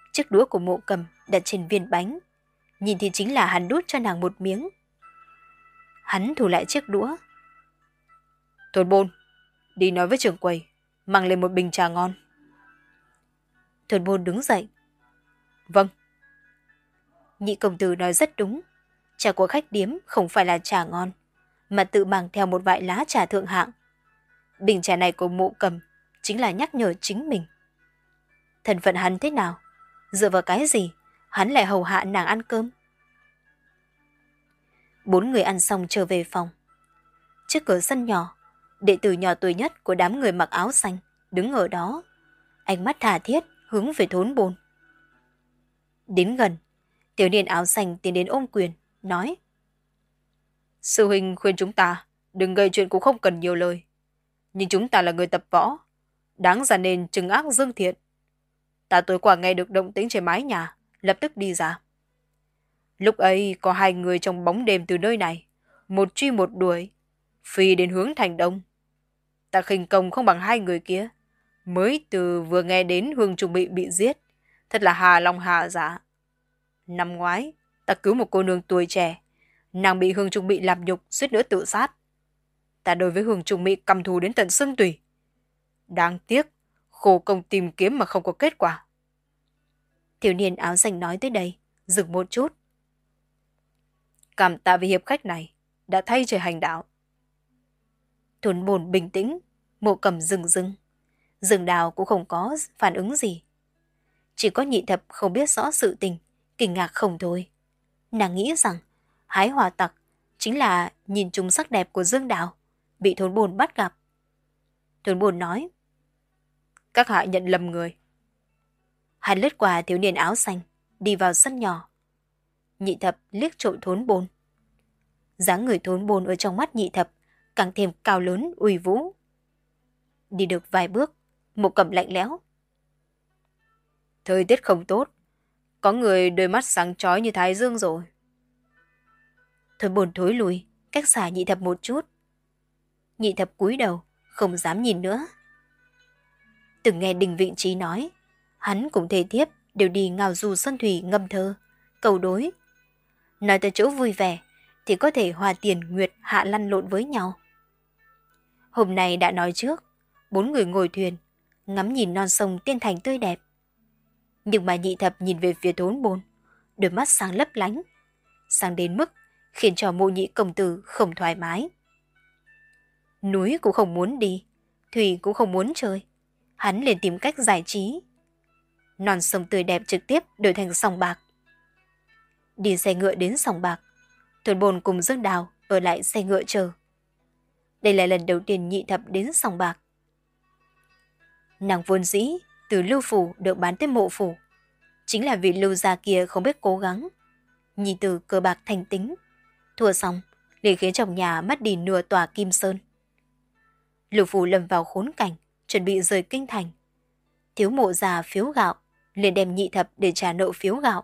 [SPEAKER 1] Chiếc đũa của Mộ Cầm đặt trên viên bánh, nhìn thì chính là hắn đút cho nàng một miếng. Hắn thu lại chiếc đũa.
[SPEAKER 2] Thôn Bôn, đi nói với trưởng quầy, mang lên một bình trà ngon.
[SPEAKER 1] Thôn Bôn đứng dậy.
[SPEAKER 2] Vâng.
[SPEAKER 1] Nhị công tử nói rất đúng. Trà của khách điếm không phải là trà ngon, mà tự mang theo một vài lá trà thượng hạng. Bình trà này của Mộ Cầm chính là nhắc nhở chính mình. Thân phận hắn thế nào? Dựa vào cái gì hắn lại hầu hạ nàng ăn cơm? Bốn người ăn xong trở về phòng. Trước cửa sân nhỏ, đệ tử nhỏ tuổi nhất của đám người mặc áo xanh đứng ở đó, ánh mắt tha thiết hướng về Thốn Bôn. Đến gần, tiểu niên áo xanh tiến đến ôm quyền, nói:
[SPEAKER 2] Sư huynh khuyên chúng ta đừng gây chuyện, cũng không cần nhiều lời. Nhưng chúng ta là người tập võ, đáng ra nên trừng ác dương thiện. Ta tối qua nghe được động tĩnh trên mái nhà, lập tức đi ra. Lúc ấy có hai người trong bóng đêm từ nơi này, một truy một đuổi, phi đến hướng thành đông. Ta khinh công không bằng hai người kia, mới từ vừa nghe đến Hương Trung Bị bị giết, thật là hà long hà dạ. Năm ngoái, ta cứu một cô nương tuổi trẻ, nàng bị Hương Trung Bị làm nhục, suýt nữa tự sát. Ta đối với Hương Trung Bị căm thù đến tận xương tủy. Đáng tiếc, khổ công tìm kiếm mà không có kết quả.
[SPEAKER 1] Thiếu niên áo xanh nói tới đây, dừng một chút.
[SPEAKER 2] Cảm tạ vì hiệp khách này đã thay trời hành đạo.
[SPEAKER 1] Thốn Bôn bình tĩnh, Mộ Cầm dừng dừng. Rừng đào cũng không có phản ứng gì. Chỉ có Nhị Thập không biết rõ sự tình, kinh ngạc không thôi. Nàng nghĩ rằng hái hòa tặc chính là nhìn trúng sắc đẹp của Dương Đào, bị Thốn Bôn bắt gặp. Thốn Bôn nói:
[SPEAKER 2] Các hạ nhận lầm người.
[SPEAKER 1] Hắn lướt qua thiếu niên áo xanh, đi vào sân nhỏ. Nhị Thập liếc trộm Thốn Bôn. Dáng người Thốn Bôn ở trong mắt Nhị Thập càng thêm cao lớn uy vũ. Đi được vài bước, Mộ Cầm lạnh lẽo:
[SPEAKER 2] Thời tiết không tốt, có người đôi mắt sáng chói như thái dương rồi.
[SPEAKER 1] Thốn Bôn thối lùi, cách xa Nhị Thập một chút. Nhị Thập cúi đầu, không dám nhìn nữa. Từng nghe Đình Vịnh Trí nói, hắn cùng thề thiếp đều đi ngào du sân thủy ngâm thơ, cầu đối. Nói tới chỗ vui vẻ thì có thể hòa tiền nguyệt hạ lăn lộn với nhau. Hôm nay đã nói trước, bốn người ngồi thuyền, ngắm nhìn non sông Tiên Thành tươi đẹp. Nhưng mà Nhị Thập nhìn về phía Thốn Bôn, đôi mắt sáng lấp lánh, sáng đến mức khiến cho Mộ Nhị công tử không thoải mái. Núi cũng không muốn đi, thủy cũng không muốn chơi, hắn liền tìm cách giải trí. Non sông tươi đẹp trực tiếp đổi thành sòng bạc. Đi xe ngựa đến sòng bạc, Thốn Bôn cùng Dương Đào ở lại xe ngựa chờ. Đây là lần đầu tiên Nhị Thập đến sòng bạc. Nàng vốn dĩ từ Lưu Phủ được bán tới Mộ Phủ, chính là vì Lưu gia kia không biết cố gắng. Nhi tử cờ bạc thành tính, thua xong liền khiến trong nhà mất đi nửa tòa Kim Sơn. Lưu Phủ lâm vào khốn cảnh, chuẩn bị rời kinh thành. Thiếu Mộ già phiếu gạo, liền đem Nhị Thập để trả nợ phiếu gạo.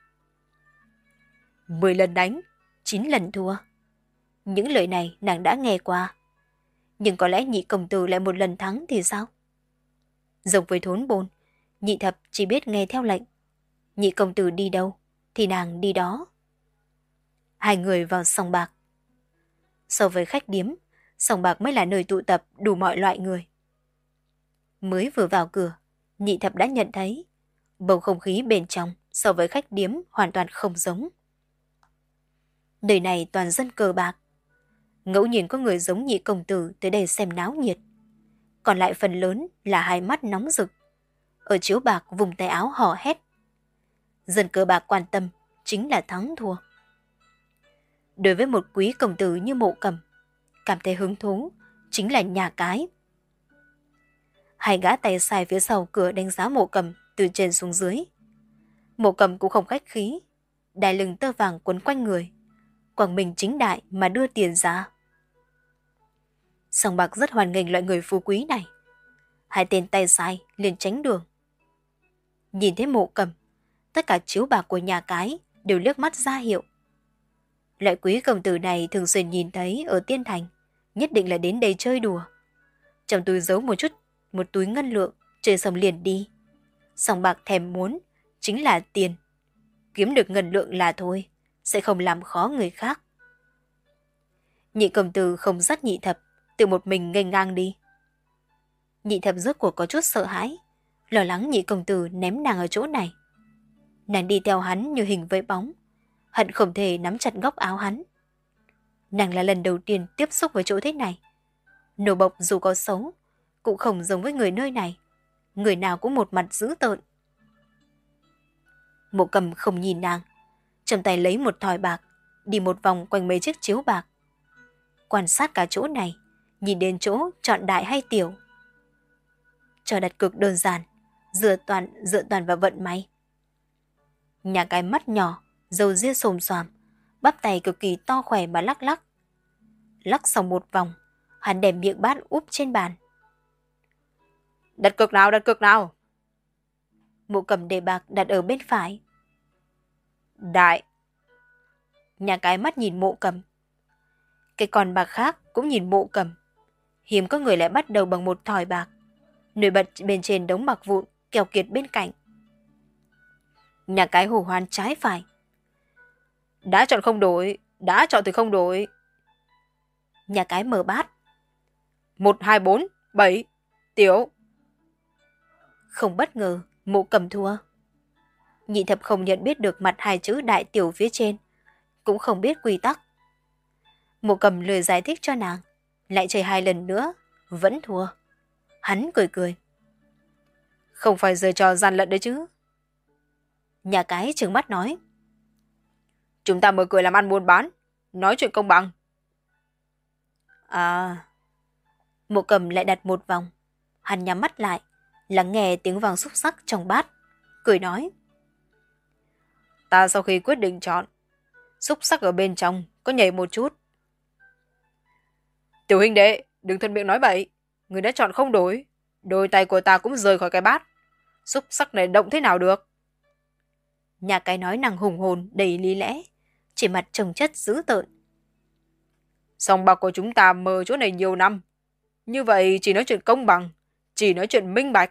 [SPEAKER 1] Mười lần đánh, chín lần thua. Những lời này nàng đã nghe qua. Nhưng có lẽ Nhị công tử lại một lần thắng thì sao? Giống với Thốn Bôn, Nhị Thập chỉ biết nghe theo lệnh. Nhị công tử đi đâu thì nàng đi đó. Hai người vào sòng bạc. So với khách điếm, sòng bạc mới là nơi tụ tập đủ mọi loại người. Mới vừa vào cửa, Nhị Thập đã nhận thấy bầu không khí bên trong so với khách điếm hoàn toàn không giống. Nơi này toàn dân cờ bạc. Ngẫu nhiên có người giống Nhị công tử tới đây xem náo nhiệt. Còn lại phần lớn là hai mắt nóng rực. Ở chiếu bạc vùng tay áo hò hét. Dân cờ bạc quan tâm chính là thắng thua. Đối với một quý công tử như Mộ Cầm, cảm thấy hứng thú chính là nhà cái. Hai gã tay sai phía sau cửa đánh giá Mộ Cầm từ trên xuống dưới. Mộ Cầm cũng không khách khí, đai lưng tơ vàng quấn quanh người, quảng mình chính đại mà đưa tiền ra. Sòng bạc rất hoan nghênh loại người phú quý này. Hai tên tay sai liền tránh đường. Nhìn thấy Mộ Cầm, tất cả chiếu bạc của nhà cái đều liếc mắt ra hiệu. Loại quý công tử này thường xuyên nhìn thấy ở Tiên Thành, nhất định là đến đây chơi đùa. Trong túi giấu một chút, một túi ngân lượng, chơi xong liền đi. Sòng bạc thèm muốn, chính là tiền. Kiếm được ngân lượng là thôi, sẽ không làm khó người khác. Nhị công tử không dắt nhị thập, tự một mình nghênh ngang đi. Nhị thập rốt cuộc có chút sợ hãi, lo lắng nhị công tử ném nàng ở chỗ này. Nàng đi theo hắn như hình với bóng, hận không thể nắm chặt góc áo hắn. Nàng là lần đầu tiên tiếp xúc với chỗ thế này. Nô bộc dù có xấu, cũng không giống với người nơi này. Người nào cũng một mặt dữ tợn. Mộ Cầm không nhìn nàng, trong tay lấy một thỏi bạc, đi một vòng quanh mấy chiếc chiếu bạc. Quan sát cả chỗ này, nhìn đến chỗ chọn đại hay tiểu. Trò đặt cược đơn giản, dựa toàn dựa toàn vào vận may. Nhà cái mắt nhỏ, râu ria xồm xoàm, bắp tay cực kỳ to khỏe mà lắc lắc. Lắc xong một vòng, hắn đem miệng bát úp trên bàn. Đặt cược nào, đặt cược nào. Mộ Cầm để bạc đặt ở bên phải. Đại. Nhà cái mắt nhìn Mộ Cầm. Cái con bạc khác cũng nhìn Mộ Cầm. Hiếm có người lại bắt đầu bằng một thỏi bạc, nổi bật bên trên đống bạc vụn keo kiệt bên cạnh. Nhà cái hổ hoan trái phải. Đã chọn không đổi, đã chọn thì không đổi. Nhà cái mở bát. Một, hai, bốn, bảy, tiểu. Không bất ngờ, Mộ Cầm thua. Nhị thập không nhận biết được mặt hai chữ đại tiểu phía trên, cũng không biết quy tắc. Mộ Cầm lười giải thích cho nàng, lại chơi hai lần nữa, vẫn thua. Hắn cười cười. Không phải giờ trò gian lận đấy chứ. Nhà cái trừng mắt nói. Chúng ta mở cửa làm ăn buôn bán, nói chuyện công bằng. À. Mộ Cầm lại đặt một vòng. Hắn nhắm mắt lại, lắng nghe tiếng vàng xúc sắc trong bát, cười nói. Ta sau khi quyết định chọn, xúc sắc ở bên trong có nhảy một chút. Tiểu huynh đệ, đừng thuận miệng nói bậy. Người đã chọn không đổi, đôi tay của ta cũng rời khỏi cái bát. Xúc sắc này động thế nào được? Nhà cái nói năng hùng hồn đầy lý lẽ, chỉ mặt trông chất dữ tợn. Sòng bạc của chúng ta mở chỗ này nhiều năm, như vậy chỉ nói chuyện công bằng, chỉ nói chuyện minh bạch.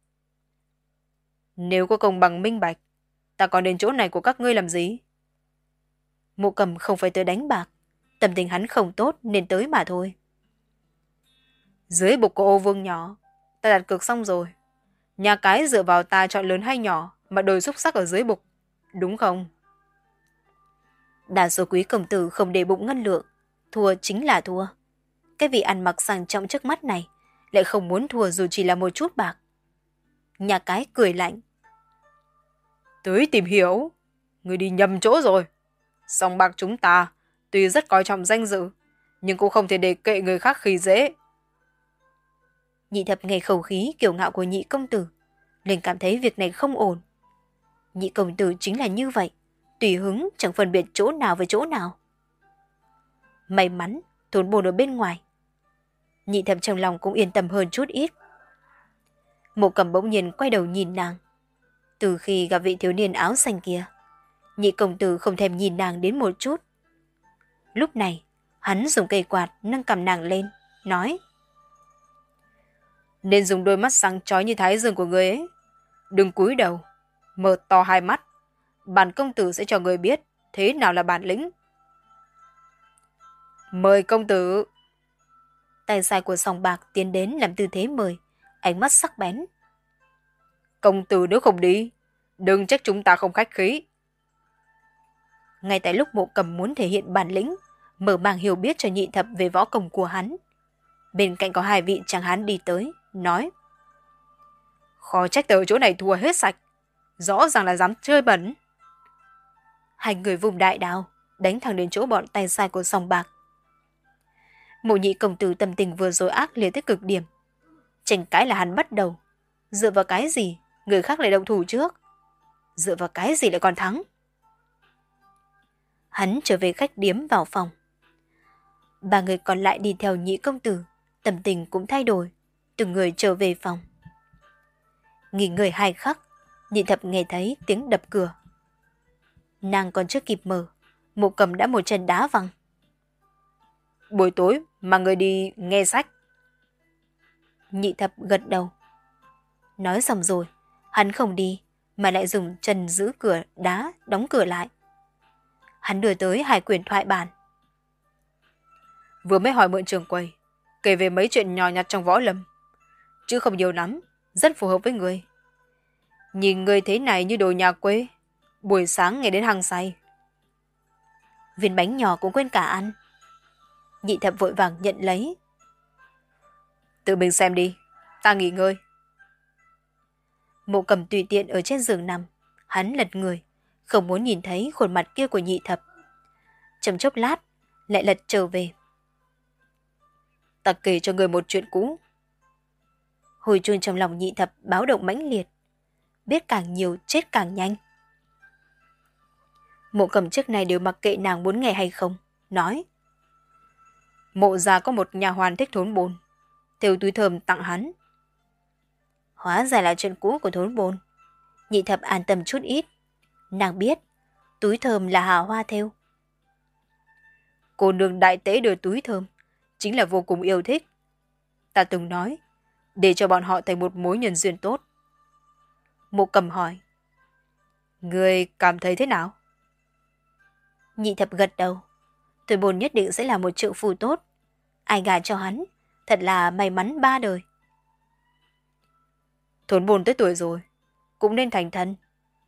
[SPEAKER 1] Nếu có công bằng minh bạch, ta còn đến chỗ này của các ngươi làm gì? Mộ Cầm không phải tới đánh bạc, tâm tình hắn không tốt nên tới mà thôi. Dưới bục của ô vương nhỏ, ta đặt cược xong rồi. Nhà cái dựa vào ta chọn lớn hay nhỏ mà đổi xúc sắc ở dưới bục, đúng không? Đa số quý công tử không để bụng ngân lượng, thua chính là thua. Cái vị ăn mặc sang trọng trước mắt này lại không muốn thua dù chỉ là một chút bạc. Nhà cái cười lạnh. Tới tìm hiểu, người đi nhầm chỗ rồi. Sòng bạc chúng ta tuy rất coi trọng danh dự, nhưng cũng không thể để kệ người khác khi dễ. Nhị thập nghe khẩu khí kiêu ngạo của nhị công tử, liền cảm thấy việc này không ổn. Nhị công tử chính là như vậy, tùy hứng chẳng phân biệt chỗ nào với chỗ nào. May mắn thốn bồn ở bên ngoài, nhị thập trong lòng cũng yên tâm hơn chút ít. Mộ Cầm bỗng nhiên quay đầu nhìn nàng. Từ khi gặp vị thiếu niên áo xanh kia, nhị công tử không thèm nhìn nàng đến một chút. Lúc này, hắn dùng cây quạt nâng cầm nàng lên, nói. Nên dùng đôi mắt sáng chói như thái dương của người ấy. Đừng cúi đầu, mở to hai mắt. Bản công tử sẽ cho người biết thế nào là bản lĩnh. Mời công tử. Tay sai của sòng bạc tiến đến làm tư thế mời, ánh mắt sắc bén. Công tử nếu không đi, đừng trách chúng ta không khách khí. Ngay tại lúc Mộ Cầm muốn thể hiện bản lĩnh, mở màng hiểu biết cho nhị thập về võ công của hắn, bên cạnh có hai vị chàng hán đi tới, nói. Khó trách tớ chỗ này thua hết sạch, rõ ràng là dám chơi bẩn. Hai người vùng đại đao, đánh thẳng đến chỗ bọn tay sai của sòng bạc. Mộ nhị công tử tâm tình vừa rồi ác liệt tới cực điểm. Tranh cãi là hắn bắt đầu. Dựa vào cái gì, người khác lại động thủ trước? Dựa vào cái gì lại còn thắng? Hắn trở về khách điếm vào phòng. Ba người còn lại đi theo nhị công tử, tâm tình cũng thay đổi, từng người trở về phòng. Nghỉ ngơi hai khắc, nhị thập nghe thấy tiếng đập cửa. Nàng còn chưa kịp mở, Mộ Cầm đã một chân đá văng. Buổi tối mà người đi nghe sách. Nhị thập gật đầu. Nói xong rồi, hắn không đi, mà lại dùng chân giữ cửa đá đóng cửa lại. Hắn đưa tới hai quyển thoại bản.
[SPEAKER 2] Vừa mới hỏi mượn trường quầy, kể về mấy chuyện nhỏ nhặt trong võ lâm. Chứ không nhiều lắm, rất phù hợp với người. Nhìn người thế này như đồ nhà quê, buổi sáng nghe đến hăng say.
[SPEAKER 1] Viên bánh nhỏ cũng quên cả ăn. Nhị thập vội vàng nhận lấy.
[SPEAKER 2] Tự mình xem đi, ta nghỉ ngơi.
[SPEAKER 1] Mộ Cầm tùy tiện ở trên giường nằm, hắn lật người, không muốn nhìn thấy khuôn mặt kia của nhị thập. Chầm chốc lát, lại lật trở về.
[SPEAKER 2] Ta kể cho người một chuyện cũ.
[SPEAKER 1] Hồi chuông trong lòng nhị thập báo động mãnh liệt. Biết càng nhiều chết càng nhanh. Mộ Cầm trước này đều mặc kệ nàng muốn nghe hay không, nói.
[SPEAKER 2] Mộ già có một nhà hoàn thích thốn bồn, thêu túi thơm tặng hắn.
[SPEAKER 1] Hóa ra là chuyện cũ của thốn bồn. Nhị thập an tâm chút ít. Nàng biết, túi thơm là hà hoa thêu.
[SPEAKER 2] Cô nương đại tế đưa túi thơm, chính là vô cùng yêu thích. Ta từng nói, để cho bọn họ thành một mối nhân duyên tốt.
[SPEAKER 1] Mộ Cầm hỏi.
[SPEAKER 2] Người cảm thấy thế nào?
[SPEAKER 1] Nhị thập gật đầu. Thốn bồn nhất định sẽ là một trượng phu tốt. Ai gả cho hắn, thật là may mắn ba đời.
[SPEAKER 2] Thốn bồn tới tuổi rồi, cũng nên thành thân.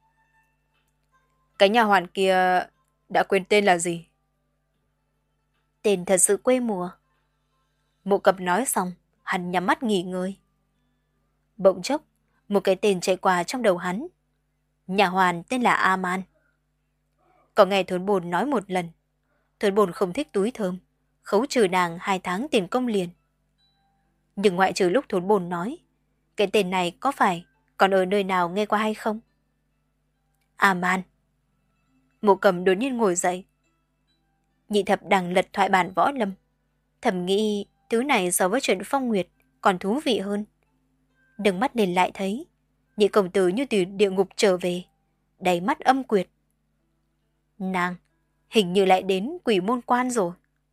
[SPEAKER 2] Cái nhà hoàn kia đã quên tên là gì?
[SPEAKER 1] Tên thật sự quê mùa. Mộ Cầm nói xong, hắn nhắm mắt nghỉ ngơi. Bỗng chốc, một cái tên chạy qua trong đầu hắn. Nhà hoàn tên là A-man. Có nghe thốn bồn nói một lần. Thốn bồn không thích túi thơm, khấu trừ nàng hai tháng tiền công liền. Nhưng ngoại trừ lúc thốn bồn nói, cái tên này có phải còn ở nơi nào nghe qua hay không? A-man. Mộ Cầm đột nhiên ngồi dậy. Nhị thập đang lật thoại bản võ lâm, thầm nghĩ thứ này so với chuyện Phong Nguyệt còn thú vị hơn. Đừng mắt lên lại thấy nhị công tử như từ địa ngục trở về, đầy mắt âm quyệt. Nàng hình như lại đến Quỷ Môn Quan rồi.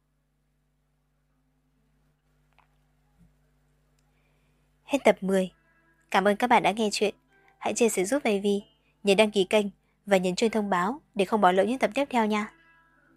[SPEAKER 1] Hết tập mười. Cảm ơn các bạn đã nghe chuyện. Hãy chia sẻ giúp Baby, nhấn đăng ký kênh và nhấn chuông thông báo để không bỏ lỡ những tập tiếp theo nha.